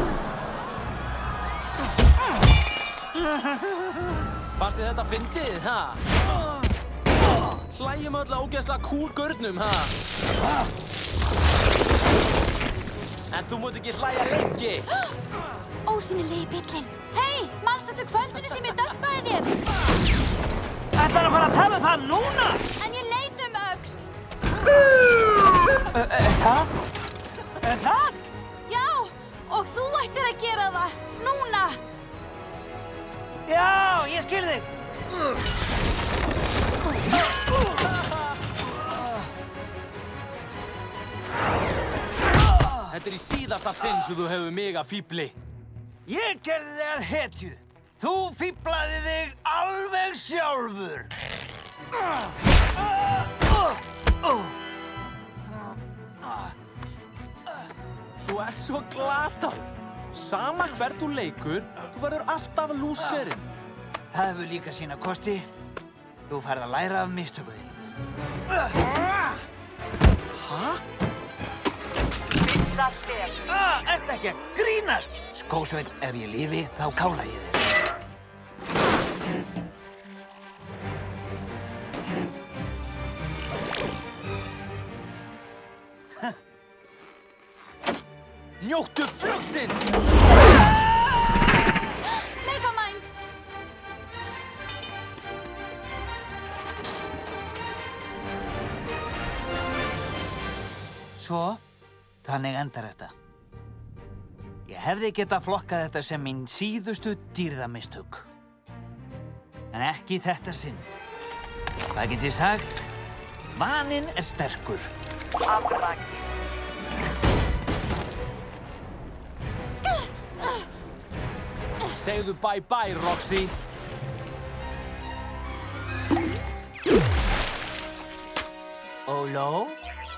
Fannst þið þetta fyndið, ha? Hlæjum öll að ógeðslega cool gaurnum, ha? En þú mútt ekki hlæja lengi. Ósýnilegi bíllinn. Hei, manstu eftir kvöldinu sem ég dömpaði þér? Ætlarðu að fara að tala um það núna? En ég leit um öxl. Er það? Er það? Já, og þú ættir að gera það. Núna. Já, ég skil þig. Þetta er í síðasta sinn sem þú hefur mig að fíbli. Ég gerði þig að hetju. Þú fíblaði þig alveg sjálfur. Þú ert svo glataður. Sama hvert þú leikur, þú verður alltaf lúserinn. Það hefur líka sína kosti. Þú færð að læra af mistöku þínum. Hæ? Ah, ertu ekki að grínast? Skósveinn, ef ég lifi, þá kála ég þig. Njóttu flugsins! Megamind! Svo, þannig endar þetta. Ég hefði getað flokkað þetta sem mín síðustu dýrðamistök. En ekki þetta sinn. Hvað get ég sagt? Vaninn er sterkur. Segðu bye-bye, Roxy. Óló?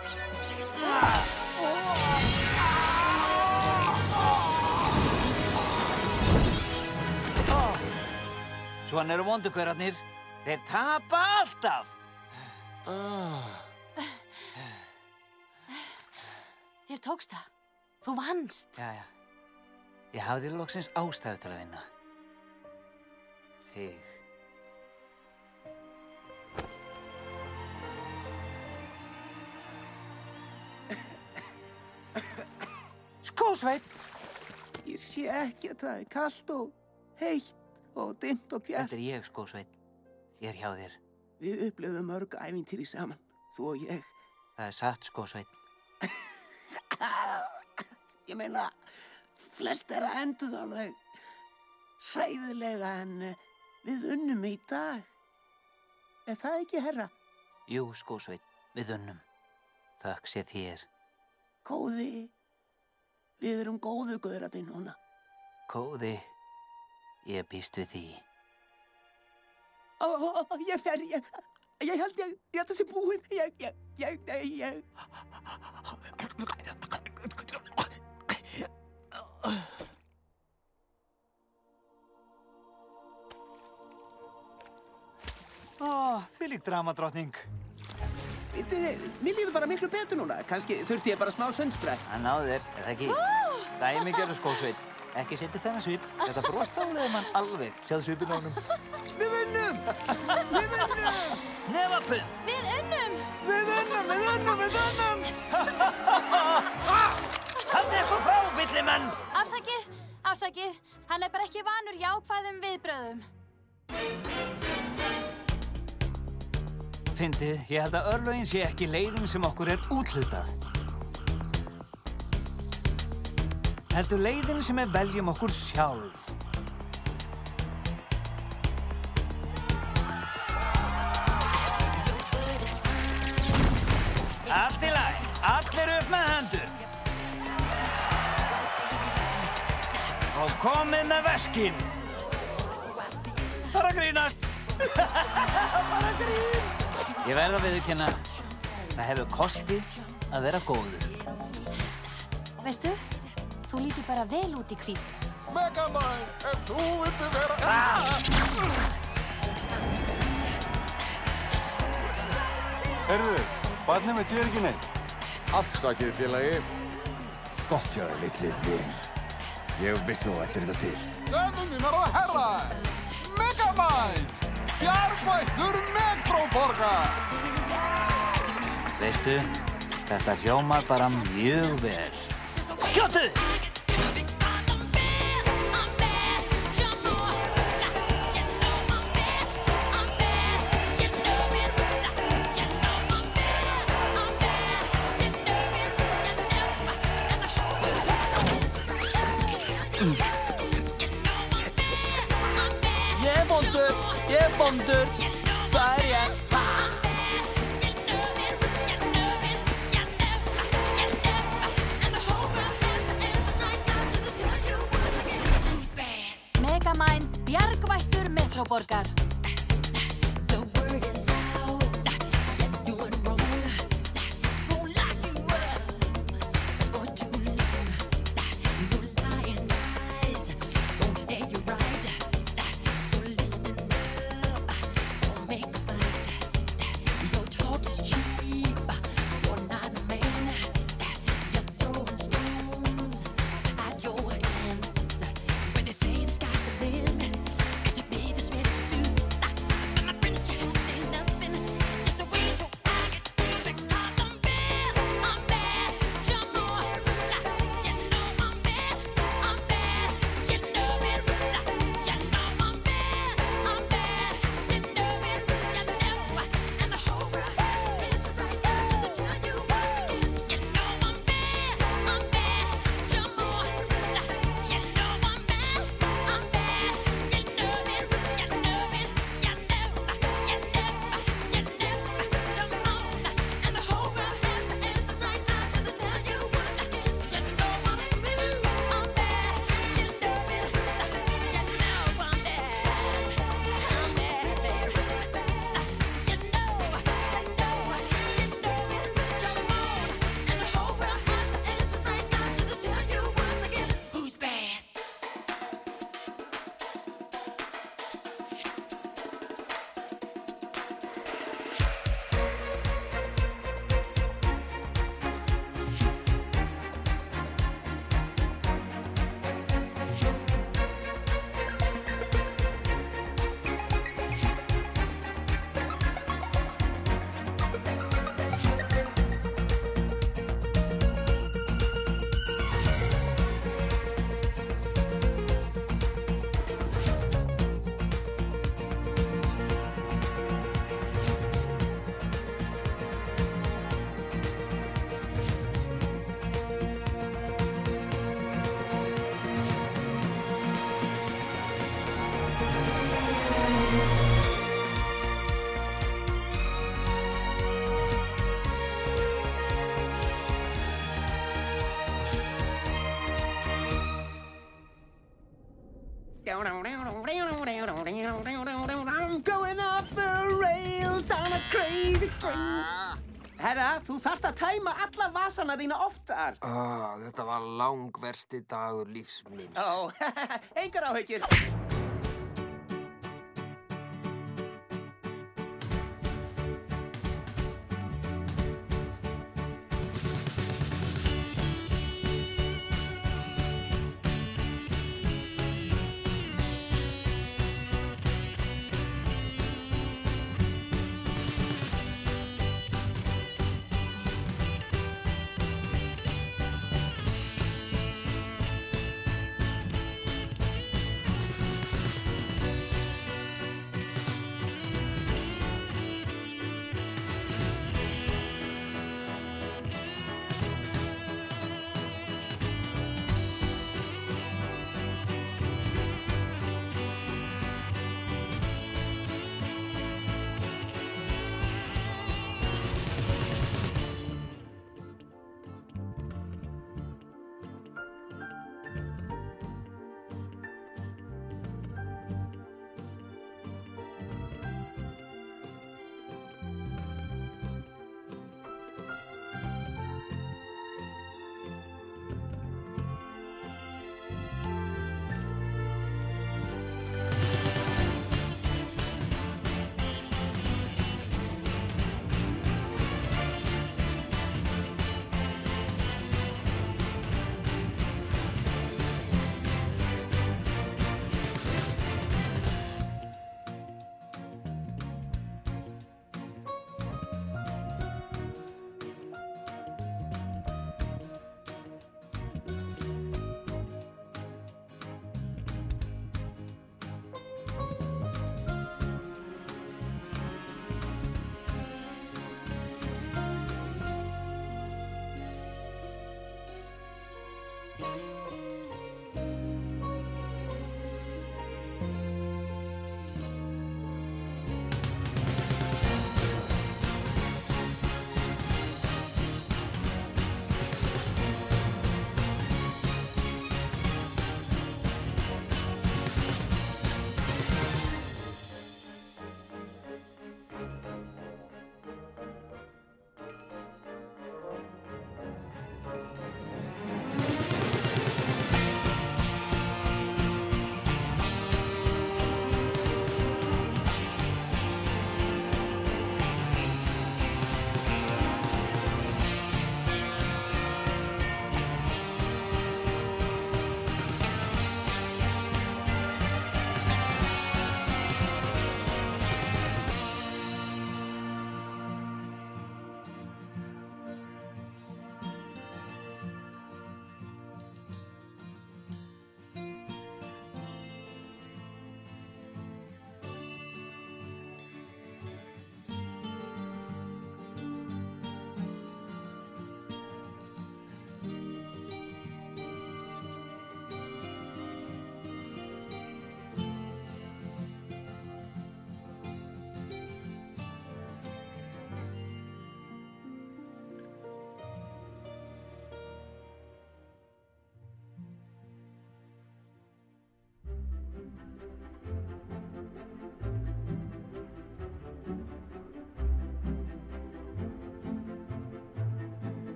Svona eru vondugaurarnir. Þeir tapa alltaf. Þér tókst það. Þú vannst. Jæja. Ég hafði loksins ástæðu til að vinna. Þig. Skósveinn! Ég sé ekki að það er kalt og heitt og dimmt og bjart. Þetta er ég, Skósveinn. Ég er hjá þér. Við upplifðum mörg ævintýri saman, þú og ég. Það er satt, Skósveinn. Ég meina, flest er að endur það alveg hræðilega en við unnum í dag. Er það ekki, herra? Jú, Skósveinn, við unnum. Þakk sé þér. Kóði, við erum góðu gaurarnir núna. Kóði, ég býst við því. Ó, ó, ó, ég fer, ég, ég held ég, ég held það sé búinn, ég, ég, ég, ég, ég. Ó, þvílík dramadrottning. Mér líður bara miklu betur núna, kannski þurfti ég bara smá sundsprett. Það náði þér, er það ekki? Dæmi gerðu, Skósveinn. Ekki setja þennan svip. Þetta brostáleði mann alveg. Sjáðu svipinn á honum. Við unnum! Við unnum! Nefapinn! Við unnum! Við unnum, við unnum, við unnum! Haldið ykkur frá, villimenn! Afsakið, afsakið. Hann er bara ekki vanur jákvæðum viðbröðum. Fyndið, ég held að örlögin sé ekki leiðin sem okkur er úthlutað. Heldur leiðin sem við veljum okkur sjálf. Allt í lagi, allir upp með hendur. Og komið með veskinn. Bara grínast. Bara grín. Ég verð að viðurkenna, það hefur kosti að vera góður. Veistu, þú lítur bara vel út í hvítu. Megamind, ef þú vildi vera... Ah! Heyrðu, barnið mitt sér ekki neitt. Afsakið, félagi. Gott hjá þér, litli vin. Ég vissi þú ættir þetta til. Dömum mínar og herrar, Megamind! Bjargvættur Metróborgar! Veistu, þetta hljómar bara mjög vel. Skjóttu! Ég er vondur, ég er vondur. Það er ég. Megamind, bjargvættur Metroborgar. I'm going off the rails on a crazy train. Herra, þú þarft að tæma alla vasana þína oftar. Ah, þetta var langversti dagur lífs minns. Ó, engar áhyggjur.